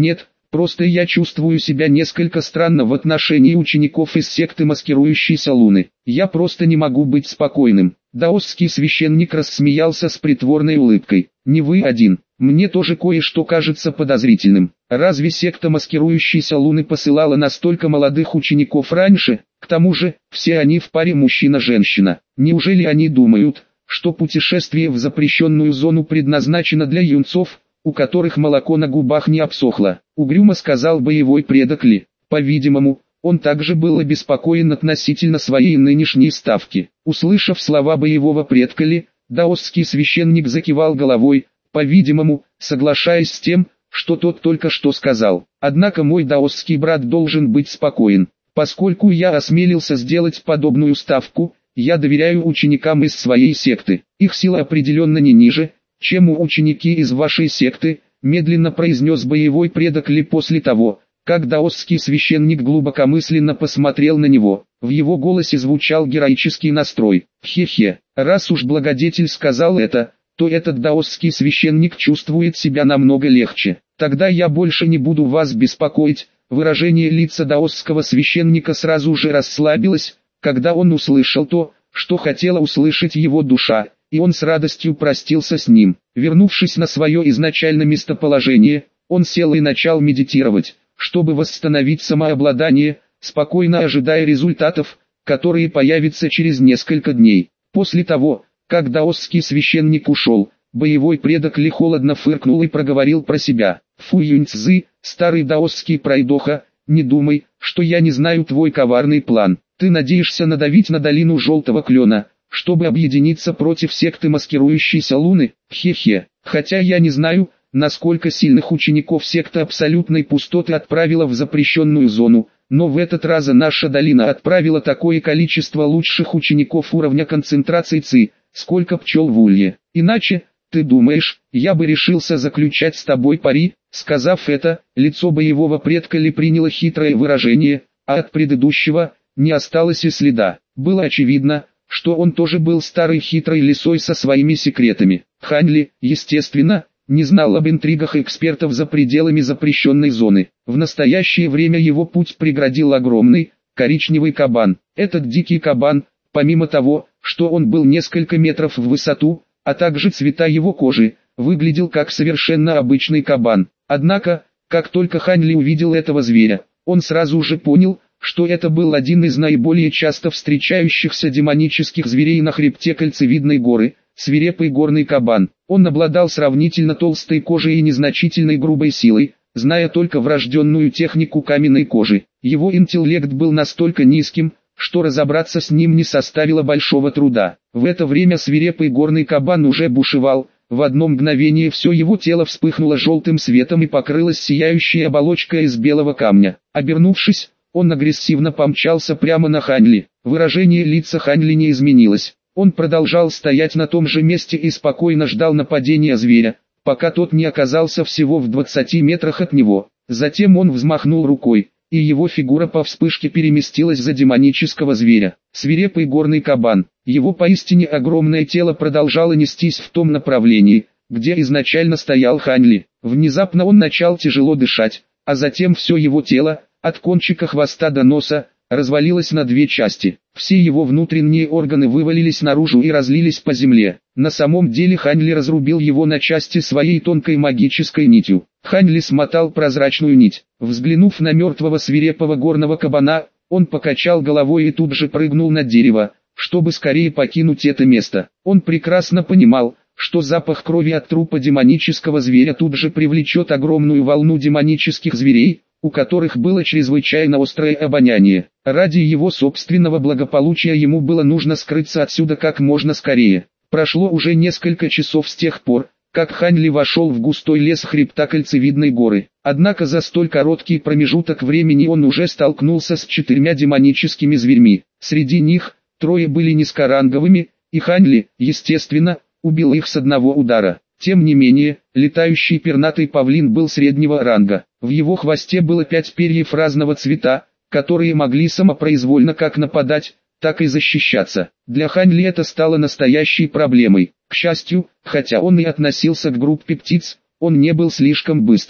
Просто я чувствую себя несколько странно в отношении учеников из секты маскирующейся Луны. Я просто не могу быть спокойным. Даосский священник рассмеялся с притворной улыбкой. Не вы один. Мне тоже кое-что кажется подозрительным. Разве секта маскирующейся Луны посылала настолько молодых учеников раньше? К тому же, все они в паре мужчина-женщина. Неужели они думают, что путешествие в запрещенную зону предназначено для юнцов, у которых молоко на губах не обсохло? Угрюмо сказал боевой предок Ли. По-видимому, он также был обеспокоен относительно своей нынешней ставки. Услышав слова боевого предка Ли, даосский священник закивал головой, по-видимому, соглашаясь с тем, что тот только что сказал. Однако мой даосский брат должен быть спокоен. Поскольку я осмелился сделать подобную ставку, я доверяю ученикам из своей секты. Их сила определенно не ниже, чем у ученики из вашей секты, медленно произнес боевой предок Ли после того, как даосский священник глубокомысленно посмотрел на него. В его голосе звучал героический настрой. Хе-хе, раз уж благодетель сказал это, то этот даосский священник чувствует себя намного легче. Тогда я больше не буду вас беспокоить. Выражение лица даосского священника сразу же расслабилось, когда он услышал то, что хотела услышать его душа, и он с радостью простился с ним. Вернувшись на свое изначальное местоположение, он сел и начал медитировать, чтобы восстановить самообладание, спокойно ожидая результатов, которые появятся через несколько дней. После того, как даосский священник ушел, боевой предок Ли холодно фыркнул и проговорил про себя. Фу Юньцзы, старый даосский пройдоха, не думай, что я не знаю твой коварный план. Ты надеешься надавить на долину Желтого Клена, чтобы объединиться против секты маскирующейся Луны? Хе-хе. Хотя я не знаю, насколько сильных учеников секта абсолютной пустоты отправила в запрещенную зону, но в этот раз наша долина отправила такое количество лучших учеников уровня концентрации ЦИ, сколько пчел в улье. Иначе, ты думаешь, я бы решился заключать с тобой пари? Сказав это, лицо боевого предка Ли приняло хитрое выражение, а от предыдущего не осталось и следа. Было очевидно, что он тоже был старой хитрой лисой со своими секретами. Хань Ли, естественно, не знал об интригах экспертов за пределами запрещенной зоны. В настоящее время его путь преградил огромный, коричневый кабан. Этот дикий кабан, помимо того, что он был несколько метров в высоту, а также цвета его кожи, выглядел как совершенно обычный кабан. Однако, как только Хань Ли увидел этого зверя, он сразу же понял, что это был один из наиболее часто встречающихся демонических зверей на хребте Кольцевидной горы, свирепый горный кабан. Он обладал сравнительно толстой кожей и незначительной грубой силой, зная только врожденную технику каменной кожи. Его интеллект был настолько низким, что разобраться с ним не составило большого труда. В это время свирепый горный кабан уже бушевал. В одно мгновение все его тело вспыхнуло желтым светом и покрылось сияющей оболочкой из белого камня. Обернувшись, он агрессивно помчался прямо на Хань Ли. Выражение лица Хань Ли не изменилось. Он продолжал стоять на том же месте и спокойно ждал нападения зверя, пока тот не оказался всего в 20 метрах от него. Затем он взмахнул рукой, и его фигура по вспышке переместилась за демонического зверя. Свирепый горный кабан. Его поистине огромное тело продолжало нестись в том направлении, где изначально стоял Хань Ли. Внезапно он начал тяжело дышать, а затем все его тело, от кончика хвоста до носа, развалилось на две части. Все его внутренние органы вывалились наружу и разлились по земле. На самом деле Хань Ли разрубил его на части своей тонкой магической нитью. Хань Ли смотал прозрачную нить. Взглянув на мертвого свирепого горного кабана, он покачал головой и тут же прыгнул на дерево, чтобы скорее покинуть это место. Он прекрасно понимал, что запах крови от трупа демонического зверя тут же привлечет огромную волну демонических зверей, у которых было чрезвычайно острое обоняние. Ради его собственного благополучия ему было нужно скрыться отсюда как можно скорее. Прошло уже несколько часов с тех пор, как Хань Ли вошел в густой лес хребта Кольцевидной горы. Однако за столь короткий промежуток времени он уже столкнулся с 4 демоническими зверьми. Среди них, 3 были низкоранговыми, и Хань Ли, естественно, убил их с одного удара. Тем не менее, летающий пернатый павлин был среднего ранга. В его хвосте было 5 перьев разного цвета, которые могли самопроизвольно как нападать, так и защищаться. Для Хань Ли это стало настоящей проблемой. К счастью, хотя он и относился к группе птиц, он не был слишком быстрым.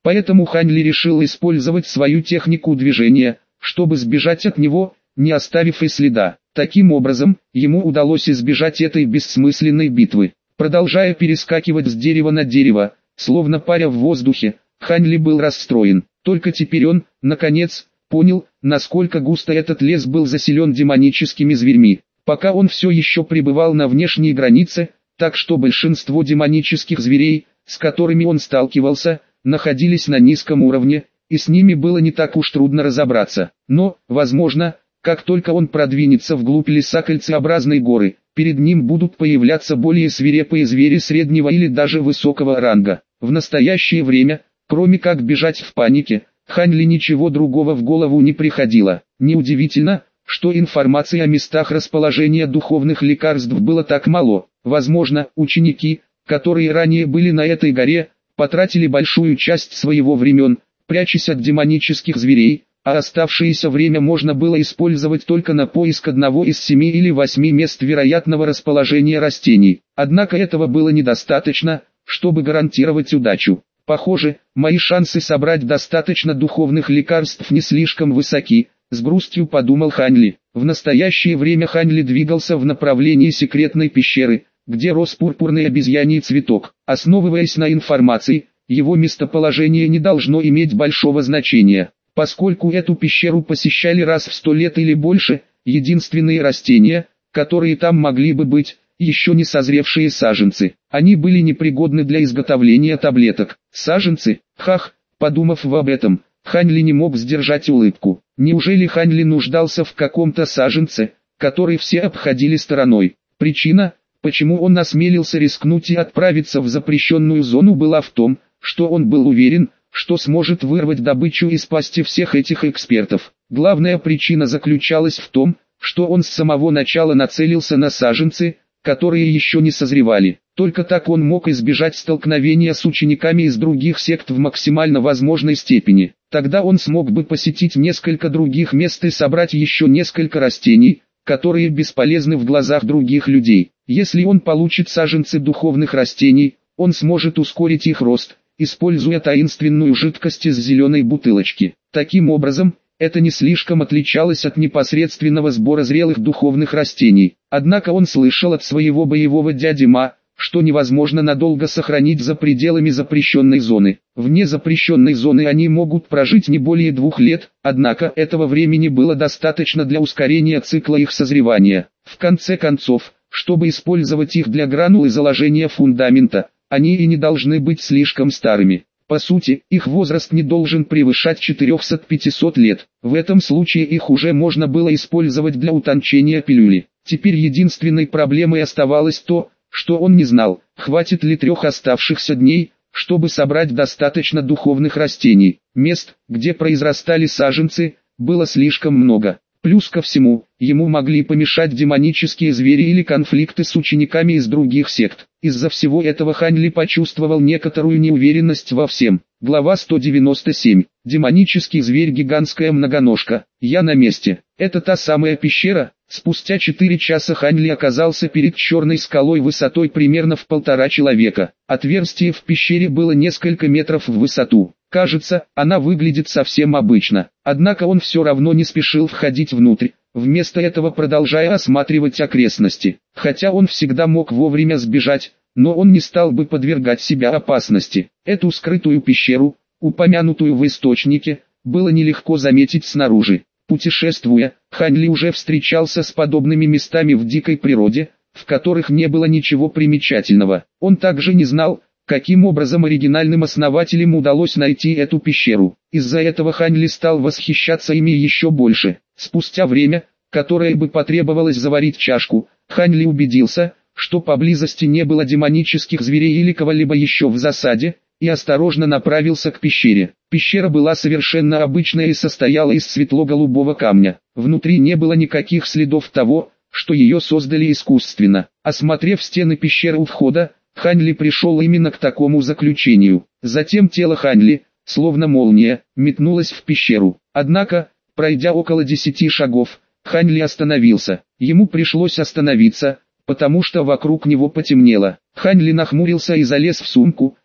Поэтому Хань Ли решил использовать свою технику движения, чтобы сбежать от него, не оставив и следа. Таким образом, ему удалось избежать этой бессмысленной битвы. Продолжая перескакивать с дерева на дерево, словно паря в воздухе, Хань Ли был расстроен. Только теперь он, наконец, понял, насколько густо этот лес был заселен демоническими зверьми. Пока он все еще пребывал на внешней границе, так что большинство демонических зверей, с которыми он сталкивался, находились на низком уровне, и с ними было не так уж трудно разобраться. Но, возможно, как только он продвинется вглубь леса кольцеобразной горы, перед ним будут появляться более свирепые звери среднего или даже высокого ранга. В настоящее время, кроме как бежать в панике, Хань Ли ничего другого в голову не приходило. Неудивительно, что информации о местах расположения духовных лекарств было так мало. Возможно, ученики, которые ранее были на этой горе, потратили большую часть своего времени, прячась от демонических зверей, а оставшееся время можно было использовать только на поиск одного из 7 или 8 мест вероятного расположения растений. Однако этого было недостаточно, чтобы гарантировать удачу. Похоже, мои шансы собрать достаточно духовных лекарств не слишком высоки, с грустью подумал Хань Ли. В настоящее время Хань Ли двигался в направлении секретной пещеры, где рос пурпурный обезьяний цветок. Основываясь на информации, его местоположение не должно иметь большого значения. Поскольку эту пещеру посещали раз в 100 лет или больше, единственные растения, которые там могли бы быть, еще не созревшие саженцы. Они были непригодны для изготовления таблеток. Саженцы? Хах, подумав об этом, Хань Ли не мог сдержать улыбку. Неужели Хань Ли нуждался в каком-то саженце, который все обходили стороной? Причина, почему он осмелился рискнуть и отправиться в запрещенную зону, была в том, что он был уверен, что сможет вырвать добычу из пасти всех этих экспертов. Главная причина заключалась в том, что он с самого начала нацелился на саженцы, которые еще не созревали. Только так он мог избежать столкновения с учениками из других сект в максимально возможной степени. Тогда он смог бы посетить несколько других мест и собрать еще несколько растений, которые бесполезны в глазах других людей. Если он получит саженцы духовных растений, он сможет ускорить их рост, используя таинственную жидкость из зеленой бутылочки. Таким образом, это не слишком отличалось от непосредственного сбора зрелых духовных растений. Однако он слышал от своего боевого дяди Ма, что невозможно надолго сохранить за пределами запрещенной зоны. Вне запрещенной зоны они могут прожить не более 2 лет, однако этого времени было достаточно для ускорения цикла их созревания. В конце концов, чтобы использовать их для гранул и заложения фундамента, они и не должны быть слишком старыми. По сути, их возраст не должен превышать 400-500 лет. В этом случае их уже можно было использовать для утончения пилюли. Теперь единственной проблемой оставалось то, что он не знал, хватит ли 3 оставшихся дней, чтобы собрать достаточно духовных растений. Мест, где произрастали саженцы, было слишком много. Плюс ко всему, ему могли помешать демонические звери или конфликты с учениками из других сект. Из-за всего этого Хань Ли почувствовал некоторую неуверенность во всем. Глава 197. Демонический зверь, гигантская многоножка. Я на месте. Это та самая пещера? Спустя 4 часа Хань Ли оказался перед черной скалой высотой примерно в 1,5 человека. Отверстие в пещере было несколько метров в высоту. Кажется, она выглядит совсем обычно. Однако он все равно не спешил входить внутрь, вместо этого продолжая осматривать окрестности. Хотя он всегда мог вовремя сбежать, но он не стал бы подвергать себя опасности. Эту скрытую пещеру, упомянутую в источнике, было нелегко заметить снаружи. Путешествуя, Хань Ли уже встречался с подобными местами в дикой природе, в которых не было ничего примечательного. Он также не знал, каким образом оригинальным основателям удалось найти эту пещеру. Из-за этого Хань Ли стал восхищаться ими еще больше. Спустя время, которое бы потребовалось заварить чашку, Хань Ли убедился, что поблизости не было демонических зверей или кого-либо еще в засаде, и осторожно направился к пещере. Пещера была совершенно обычная и состояла из светло-голубого камня. Внутри не было никаких следов того, что ее создали искусственно. Осмотрев стены пещеры у входа, Хань Ли пришел именно к такому заключению. Затем тело Хань Ли, словно молния, метнулось в пещеру. Однако, пройдя около 10 шагов, Хань Ли остановился. Ему пришлось остановиться, потому что вокруг него потемнело. Хань Ли нахмурился и залез в сумку,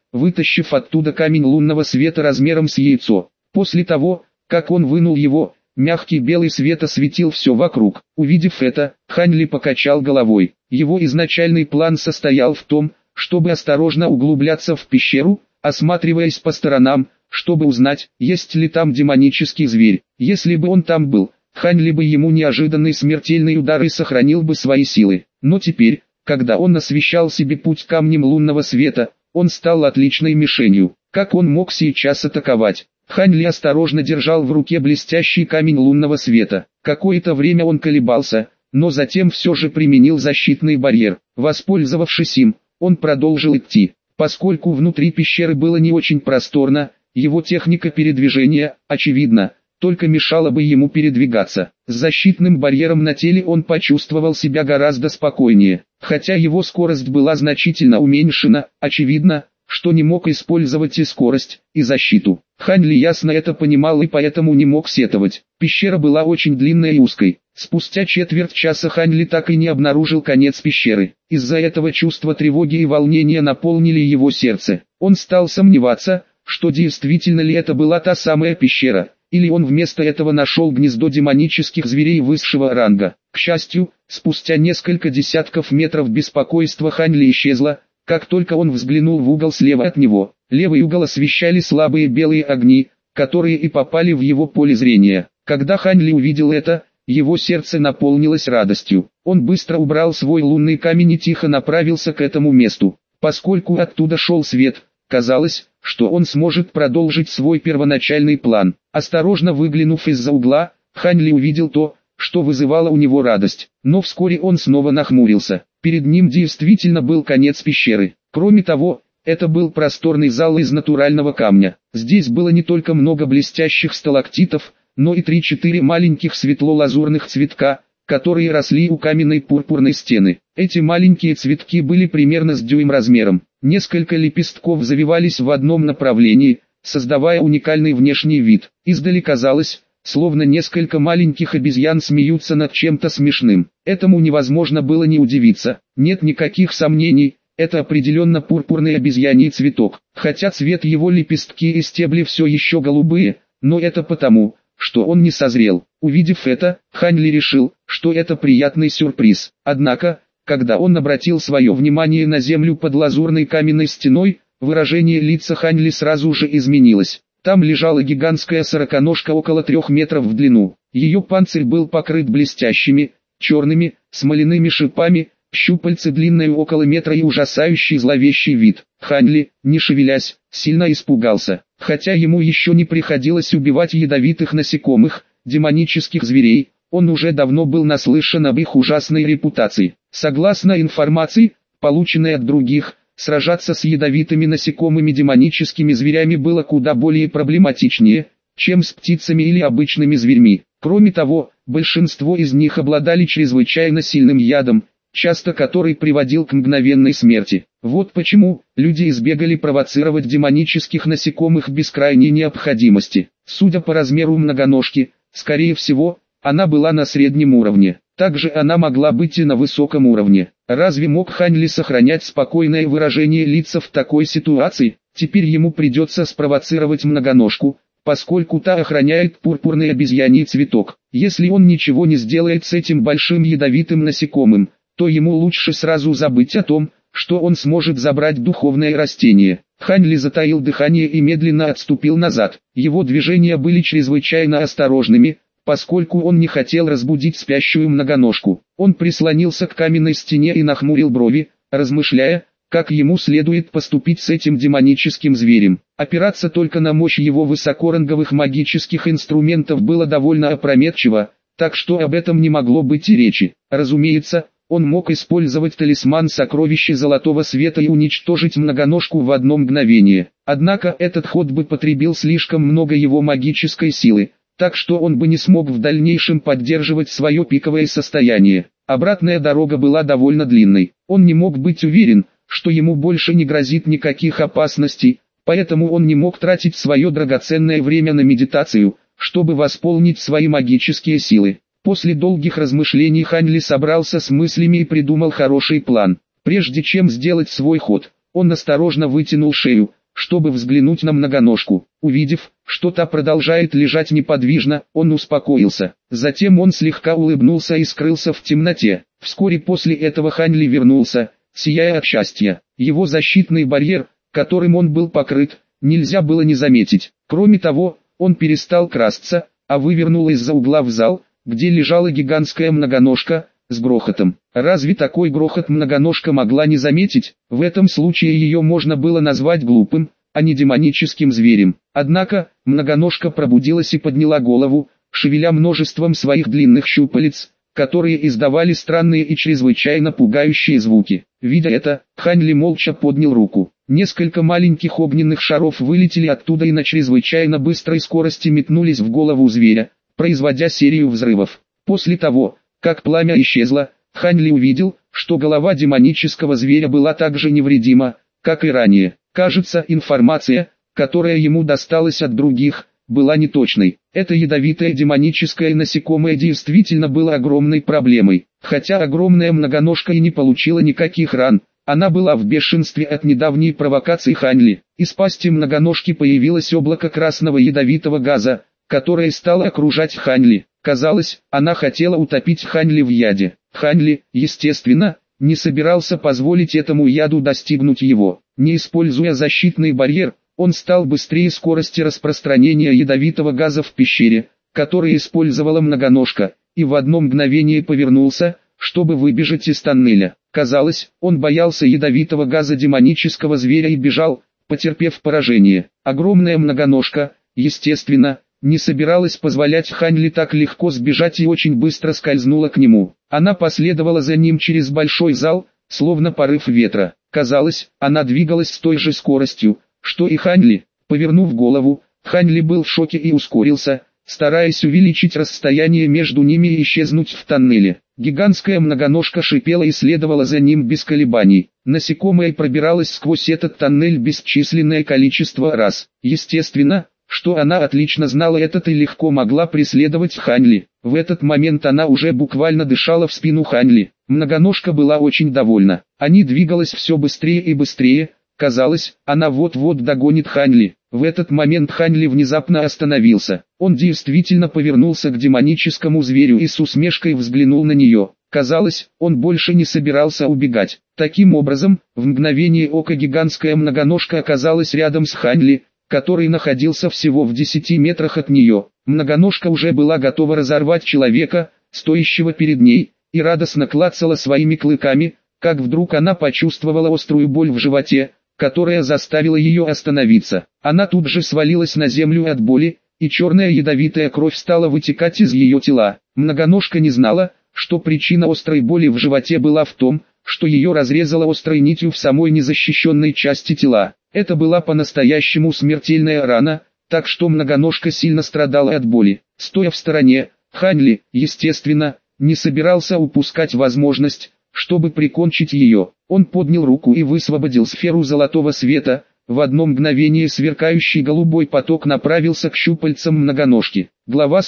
вытащив оттуда камень лунного света размером с яйцо. После того, как он вынул его, мягкий белый свет осветил все вокруг. Увидев это, Хань Ли покачал головой. Его изначальный план состоял в том, чтобы осторожно углубляться в пещеру, осматриваясь по сторонам, чтобы узнать, есть ли там демонический зверь. Если бы он там был, Хань Ли бы ему неожиданный смертельный удар и сохранил бы свои силы. Но теперь, когда он освещал себе путь камнем лунного света, он стал отличной мишенью. Как он мог сейчас атаковать? Хань Ли осторожно держал в руке блестящий камень лунного света. Какое-то время он колебался, но затем все же применил защитный барьер. Воспользовавшись им, он продолжил идти. Поскольку внутри пещеры было не очень просторно, его техника передвижения, очевидно, только мешала бы ему передвигаться. С защитным барьером на теле он почувствовал себя гораздо спокойнее. Хотя его скорость была значительно уменьшена, очевидно, что не мог использовать и скорость, и защиту. Хань Ли ясно это понимал и поэтому не мог сетовать. Пещера была очень длинной и узкой. Спустя четверть часа Хань Ли так и не обнаружил конец пещеры. Из-за этого чувство тревоги и волнения наполнили его сердце. Он стал сомневаться, что действительно ли это была та самая пещера, или он вместо этого нашел гнездо демонических зверей высшего ранга. К счастью, спустя несколько десятков метров беспокойство Хань Ли исчезло, как только он взглянул в угол слева от него. Левый угол освещали слабые белые огни, которые и попали в его поле зрения. Когда Хань Ли увидел это, его сердце наполнилось радостью. Он быстро убрал свой лунный камень и тихо направился к этому месту. Поскольку оттуда шел свет, казалось, что он сможет продолжить свой первоначальный план. Осторожно выглянув из-за угла, Хань Ли увидел то, что вызывало у него радость. Но вскоре он снова нахмурился. Перед ним действительно был конец пещеры. Кроме того, это был просторный зал из натурального камня. Здесь было не только много блестящих сталактитов, но и 3-4 маленьких светло-лазурных цветка, которые росли у каменной пурпурной стены. Эти маленькие цветки были примерно с дюйм размером. Несколько лепестков завивались в одном направлении, создавая уникальный внешний вид. Издали казалось, словно несколько маленьких обезьян смеются над чем-то смешным. Этому невозможно было не удивиться. Нет никаких сомнений, это определенно пурпурный обезьяний цветок. Хотя цвет его лепестки и стебли все еще голубые, но это потому, что он не созрел. Увидев это, Хань Ли решил, что это приятный сюрприз. Однако, когда он обратил свое внимание на землю под лазурной каменной стеной, выражение лица Хань Ли сразу же изменилось. Там лежала гигантская сороконожка около 3 метров в длину. Ее панцирь был покрыт блестящими, черными, смоляными шипами, щупальцы длинные около метра и ужасающий зловещий вид. Хань Ли, не шевелясь, сильно испугался. Хотя ему еще не приходилось убивать ядовитых насекомых, демонических зверей, он уже давно был наслышан об их ужасной репутации. Согласно информации, полученной от других, сражаться с ядовитыми насекомыми демоническими зверями было куда более проблематичнее, чем с птицами или обычными зверьми. Кроме того, большинство из них обладали чрезвычайно сильным ядом, часто который приводил к мгновенной смерти. Вот почему люди избегали провоцировать демонических насекомых без крайней необходимости. Судя по размеру многоножки, скорее всего, она была на среднем уровне. Также она могла быть и на высоком уровне. Разве мог Хань Ли сохранять спокойное выражение лица в такой ситуации? Теперь ему придется спровоцировать многоножку, поскольку та охраняет пурпурный обезьяний цветок. Если он ничего не сделает с этим большим ядовитым насекомым, то ему лучше сразу забыть о том, что он сможет забрать духовное растение. Хань Ли затаил дыхание и медленно отступил назад. Его движения были чрезвычайно осторожными, поскольку он не хотел разбудить спящую многоножку. Он прислонился к каменной стене и нахмурил брови, размышляя, как ему следует поступить с этим демоническим зверем. Опираться только на мощь его высокоранговых магических инструментов было довольно опрометчиво, так что об этом не могло быть и речи. Разумеется, он мог использовать талисман сокровища золотого света и уничтожить многоножку в одно мгновение. Однако этот ход бы потребил слишком много его магической силы, так что он бы не смог в дальнейшем поддерживать свое пиковое состояние. Обратная дорога была довольно длинной. Он не мог быть уверен, что ему больше не грозит никаких опасностей, поэтому он не мог тратить свое драгоценное время на медитацию, чтобы восполнить свои магические силы. После долгих размышлений Хань Ли собрался с мыслями и придумал хороший план. Прежде чем сделать свой ход, он осторожно вытянул шею, чтобы взглянуть на многоножку. Увидев, что та продолжает лежать неподвижно, он успокоился. Затем он слегка улыбнулся и скрылся в темноте. Вскоре после этого Хань Ли вернулся, сияя от счастья. Его защитный барьер, которым он был покрыт, нельзя было не заметить. Кроме того, он перестал красться, а вывернул из-за угла в зал, где лежала гигантская многоножка, с грохотом. Разве такой грохот многоножка могла не заметить? В этом случае ее можно было назвать глупым, а не демоническим зверем. Однако, многоножка пробудилась и подняла голову, шевеля множеством своих длинных щупалец, которые издавали странные и чрезвычайно пугающие звуки. Видя это, Хань Ли молча поднял руку. Несколько маленьких огненных шаров вылетели оттуда и на чрезвычайно быстрой скорости метнулись в голову зверя, производя серию взрывов. После того, как пламя исчезло, Хань Ли увидел, что голова демонического зверя была так же невредима, как и ранее. Кажется, информация, которая ему досталась от других, была неточной. Это ядовитое демоническое насекомое действительно было огромной проблемой. Хотя огромная многоножка и не получила никаких ран, она была в бешенстве от недавней провокации Хань Ли. Из пасти многоножки появилось облако красного ядовитого газа, которое стало окружать Хань Ли. Казалось, она хотела утопить Хань Ли в яде. Хань Ли, естественно, не собирался позволить этому яду достигнуть его. Не используя защитный барьер, он стал быстрее скорости распространения ядовитого газа в пещере, которую использовала многоножка, и в одно мгновение повернулся, чтобы выбежать из тоннеля. Казалось, он боялся ядовитого газа демонического зверя и бежал, потерпев поражение. Огромная многоножка, естественно, не собиралась позволять Хань Ли так легко сбежать и очень быстро скользнула к нему. Она последовала за ним через большой зал, словно порыв ветра. Казалось, она двигалась с той же скоростью, что и Хань Ли. Повернув голову, Хань Ли был в шоке и ускорился, стараясь увеличить расстояние между ними и исчезнуть в тоннеле. Гигантская многоножка шипела и следовала за ним без колебаний. Насекомое пробиралось сквозь этот тоннель бесчисленное количество раз. Естественно, что она отлично знала этот и легко могла преследовать Хань Ли. В этот момент она уже буквально дышала в спину Хань Ли. Многоножка была очень довольна. Они двигалась все быстрее и быстрее. Казалось, она вот-вот догонит Хань Ли. В этот момент Хань Ли внезапно остановился. Он действительно повернулся к демоническому зверю и с усмешкой взглянул на нее. Казалось, он больше не собирался убегать. Таким образом, в мгновение ока гигантская многоножка оказалась рядом с Хань Ли, который находился всего в 10 метрах от нее. Многоножка уже была готова разорвать человека, стоящего перед ней, и радостно клацала своими клыками, как вдруг она почувствовала острую боль в животе, которая заставила ее остановиться. Она тут же свалилась на землю от боли, и черная ядовитая кровь стала вытекать из ее тела. Многоножка не знала, что причина острой боли в животе была в том, что ее разрезала острой нитью в самой незащищенной части тела. Это была по-настоящему смертельная рана, так что многоножка сильно страдала от боли. Стоя в стороне, Хань Ли, естественно, не собирался упускать возможность, чтобы прикончить ее. Он поднял руку и высвободил сферу золотого света. В одно мгновение сверкающий голубой поток направился к щупальцам многоножки. Глава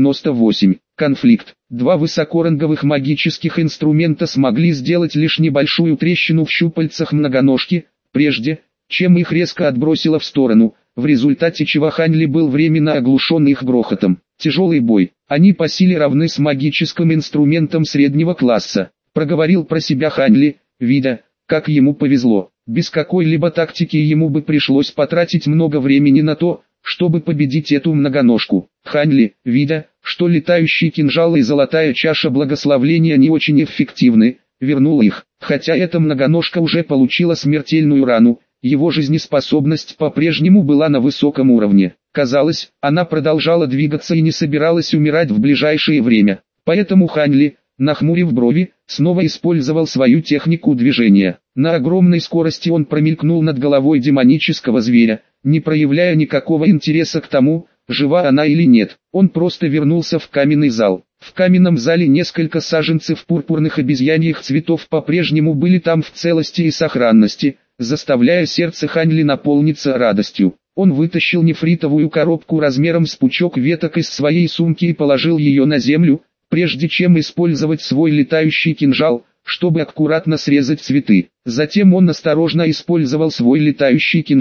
198. Конфликт. Два высокоранговых магических инструмента смогли сделать лишь небольшую трещину в щупальцах многоножки, прежде чем их резко отбросило в сторону, в результате чего Хань Ли был временно оглушен их грохотом. Тяжелый бой. Они по силе равны с магическим инструментом среднего класса. Проговорил про себя Хань Ли, видя, как ему повезло. Без какой-либо тактики ему бы пришлось потратить много времени на то, чтобы победить эту многоножку. Хань Ли, видя, что летающий кинжал и золотая чаша благословления не очень эффективны, вернул их. Хотя эта многоножка уже получила смертельную рану, его жизнеспособность по-прежнему была на высоком уровне. Казалось, она продолжала двигаться и не собиралась умирать в ближайшее время. Поэтому Хань Ли, нахмурив брови, снова использовал свою технику движения. На огромной скорости он промелькнул над головой демонического зверя, не проявляя никакого интереса к тому, жива она или нет. Он просто вернулся в каменный зал. В каменном зале несколько саженцев пурпурных обезьяньих цветов по-прежнему были там в целости и сохранности, заставляя сердце Хань Ли наполниться радостью. Он вытащил нефритовую коробку размером с пучок веток из своей сумки и положил ее на землю, прежде чем использовать свой летающий кинжал, чтобы аккуратно срезать цветы. Затем он осторожно использовал свой летающий кинжал,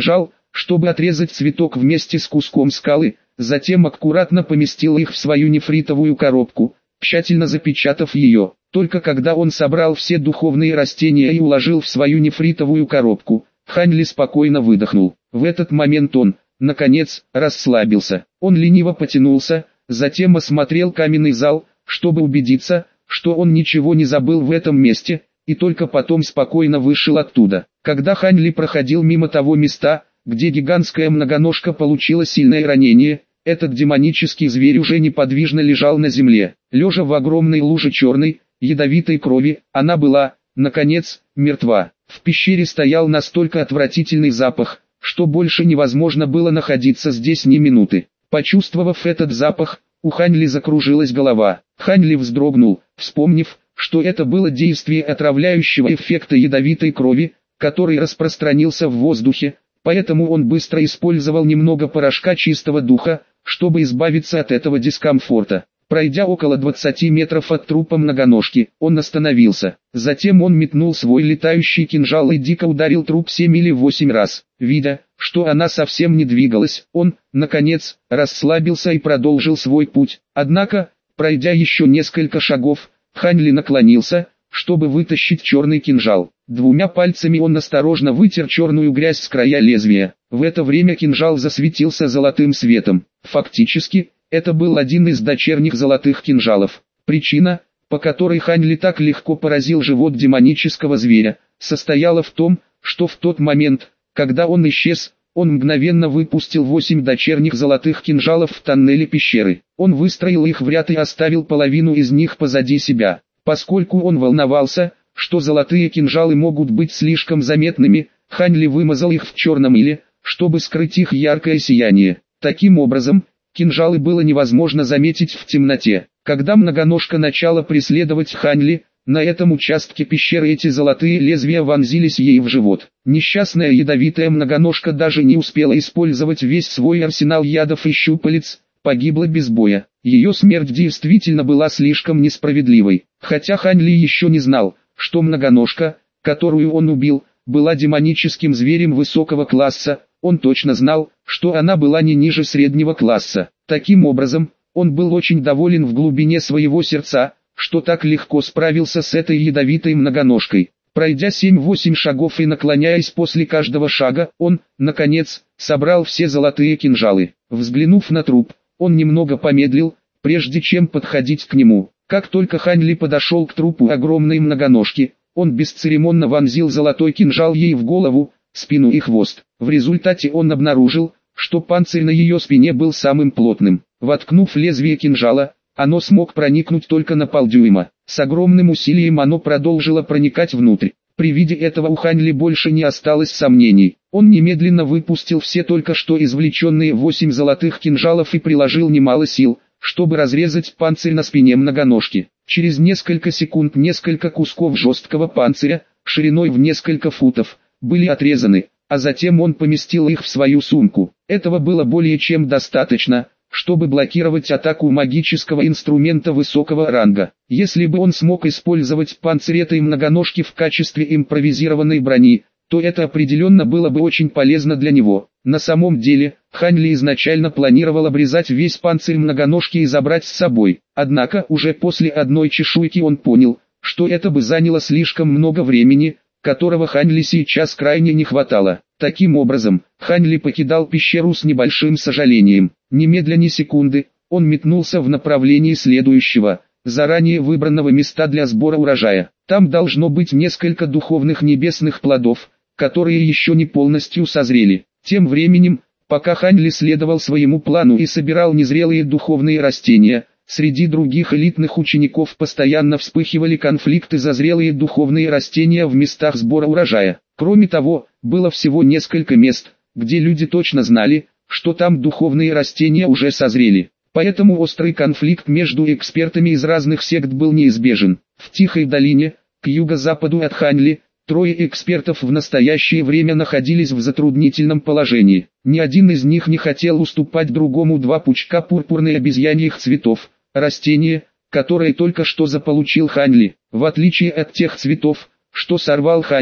чтобы отрезать цветок вместе с куском скалы, затем аккуратно поместил их в свою нефритовую коробку, тщательно запечатав ее. Только когда он собрал все духовные растения и уложил в свою нефритовую коробку, Хань Ли спокойно выдохнул. В этот момент он, наконец, расслабился. Он лениво потянулся, затем осмотрел каменный зал, чтобы убедиться, что он ничего не забыл в этом месте, и только потом спокойно вышел оттуда. Когда Хань Ли проходил мимо того места, где гигантская многоножка получила сильное ранение, этот демонический зверь уже неподвижно лежал на земле. Лежа в огромной луже черной, ядовитой крови, она была, наконец, мертва. В пещере стоял настолько отвратительный запах, что больше невозможно было находиться здесь ни минуты. Почувствовав этот запах, у Хань Ли закружилась голова. Хань Ли вздрогнул, вспомнив, что это было действие отравляющего эффекта ядовитой крови, который распространился в воздухе, поэтому он быстро использовал немного порошка чистого духа, чтобы избавиться от этого дискомфорта. Пройдя около 20 метров от трупа многоножки, он остановился. Затем он метнул свой летающий кинжал и дико ударил труп 7 или 8 раз. Видя, что она совсем не двигалась, он, наконец, расслабился и продолжил свой путь. Однако, пройдя еще несколько шагов, Хань Ли наклонился, чтобы вытащить черный кинжал. Двумя пальцами он осторожно вытер черную грязь с края лезвия. В это время кинжал засветился золотым светом. Фактически, это был один из дочерних золотых кинжалов. Причина, по которой Хань Ли так легко поразил живот демонического зверя, состояла в том, что в тот момент, когда он исчез, он мгновенно выпустил 8 дочерних золотых кинжалов в тоннеле пещеры. Он выстроил их в ряд и оставил половину из них позади себя. Поскольку он волновался, что золотые кинжалы могут быть слишком заметными, Хань Ли вымазал их в черном иле, чтобы скрыть их яркое сияние. Таким образом, кинжалы было невозможно заметить в темноте. Когда многоножка начала преследовать Хань Ли, на этом участке пещеры эти золотые лезвия вонзились ей в живот. Несчастная ядовитая многоножка даже не успела использовать весь свой арсенал ядов и щупалец, погибла без боя. Ее смерть действительно была слишком несправедливой. Хотя Хань Ли еще не знал, что многоножка, которую он убил, была демоническим зверем высокого класса, он точно знал, что она была не ниже среднего класса. Таким образом, он был очень доволен в глубине своего сердца, что так легко справился с этой ядовитой многоножкой. Пройдя 7-8 шагов и наклоняясь после каждого шага, он, наконец, собрал все золотые кинжалы. Взглянув на труп, он немного помедлил, прежде чем подходить к нему. Как только Хань Ли подошел к трупу огромной многоножки, он бесцеремонно вонзил золотой кинжал ей в голову, спину и хвост. В результате он обнаружил, что панцирь на ее спине был самым плотным. Воткнув лезвие кинжала, оно смог проникнуть только на полдюйма. С огромным усилием оно продолжило проникать внутрь. При виде этого у Хань Ли больше не осталось сомнений. Он немедленно выпустил все только что извлеченные 8 золотых кинжалов и приложил немало сил, чтобы разрезать панцирь на спине многоножки. Через несколько секунд несколько кусков жесткого панциря, шириной в несколько футов, были отрезаны, а затем он поместил их в свою сумку. Этого было более чем достаточно, чтобы блокировать атаку магического инструмента высокого ранга. Если бы он смог использовать панцирь этой многоножки в качестве импровизированной брони, то это определенно было бы очень полезно для него. На самом деле, Хань Ли изначально планировал обрезать весь панцирь многоножки и забрать с собой. Однако уже после одной чешуйки он понял, что это бы заняло слишком много времени, которого Хань Ли сейчас крайне не хватало. Таким образом, Хань Ли покидал пещеру с небольшим сожалением. Немедля ни секунды, он метнулся в направлении следующего, заранее выбранного места для сбора урожая. Там должно быть несколько духовных небесных плодов, которые еще не полностью созрели. Тем временем, пока Хань Ли следовал своему плану и собирал незрелые духовные растения, среди других элитных учеников постоянно вспыхивали конфликты за зрелые духовные растения в местах сбора урожая. Кроме того, было всего несколько мест, где люди точно знали, что там духовные растения уже созрели. Поэтому острый конфликт между экспертами из разных сект был неизбежен. В Тихой долине, к юго-западу от Хань Ли, трое экспертов в настоящее время находились в затруднительном положении. Ни один из них не хотел уступать другому 2 пучка пурпурной обезьяньих цветов, растение, которое только что заполучил Хань Ли. В отличие от тех цветов, что сорвал Хань Ли,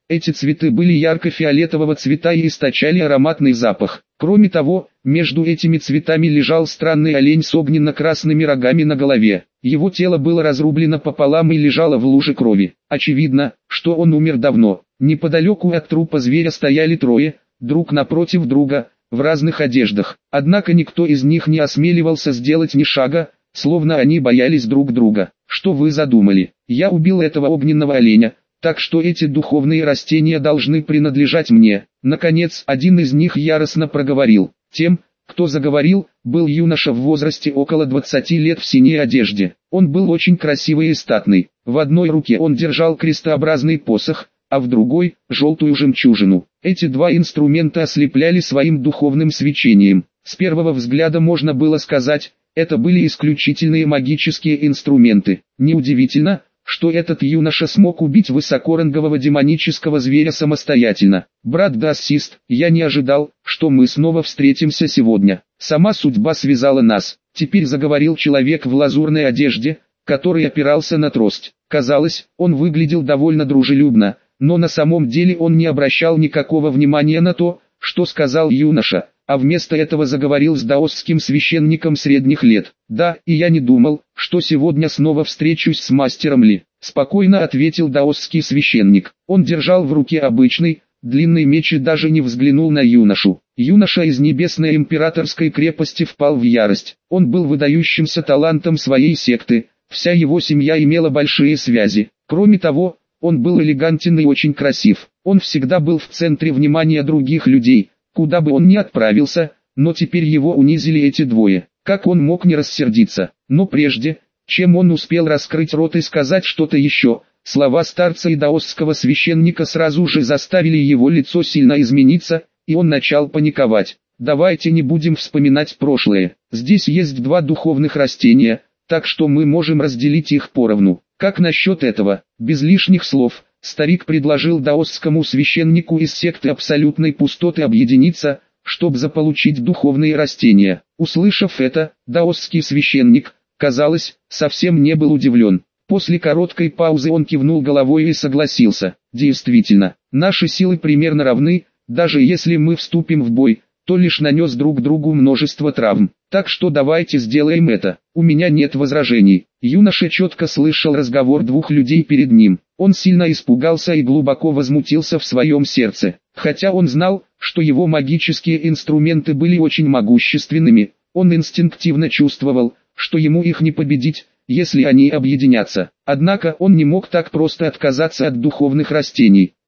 Эти цветы были ярко-фиолетового цвета и источали ароматный запах. Кроме того, между этими цветами лежал странный олень с огненно-красными рогами на голове. Его тело было разрублено пополам и лежало в луже крови. Очевидно, что он умер давно. Неподалеку от трупа зверя стояли трое, друг напротив друга, в разных одеждах. Однако никто из них не осмеливался сделать ни шага, словно они боялись друг друга. Что вы задумали? Я убил этого огненного оленя, так что эти духовные растения должны принадлежать мне. Наконец, один из них яростно проговорил. Тем, кто заговорил, был юноша в возрасте около 20 лет в синей одежде. Он был очень красивый и статный. В одной руке он держал крестообразный посох, а в другой – желтую жемчужину. Эти два инструмента ослепляли своим духовным свечением. С первого взгляда можно было сказать, это были исключительные магические инструменты. Неудивительно, что этот юноша смог убить высокорангового демонического зверя самостоятельно. Брат Дассист, я не ожидал, что мы снова встретимся сегодня. Сама судьба связала нас. Теперь заговорил человек в лазурной одежде, который опирался на трость. Казалось, он выглядел довольно дружелюбно, но на самом деле он не обращал никакого внимания на то, что сказал юноша, а вместо этого заговорил с даосским священником средних лет. «Да, и я не думал, что сегодня снова встречусь с мастером Ли», — спокойно ответил даосский священник. Он держал в руке обычный, длинный меч и даже не взглянул на юношу. Юноша из небесной императорской крепости впал в ярость. Он был выдающимся талантом своей секты, вся его семья имела большие связи. Кроме того, он был элегантен и очень красив. Он всегда был в центре внимания других людей, куда бы он ни отправился, но теперь его унизили эти двое. Как он мог не рассердиться? Но прежде, чем он успел раскрыть рот и сказать что-то еще, слова старца и даосского священника сразу же заставили его лицо сильно измениться, и он начал паниковать. «Давайте не будем вспоминать прошлое. Здесь есть два духовных растения, так что мы можем разделить их поровну. Как насчет этого?» Без лишних слов, старик предложил даосскому священнику из секты абсолютной пустоты объединиться, чтобы заполучить духовные растения. Услышав это, даосский священник, казалось, совсем не был удивлен. После короткой паузы он кивнул головой и согласился. «Действительно, наши силы примерно равны, даже если мы вступим в бой, то лишь нанес друг другу множество травм. Так что давайте сделаем это. У меня нет возражений». Юноша четко слышал разговор двух людей перед ним. Он сильно испугался и глубоко возмутился в своем сердце. Хотя он знал, что его магические инструменты были очень могущественными, он инстинктивно чувствовал, что ему их не победить, если они объединятся. Однако он не мог так просто отказаться от духовных растений.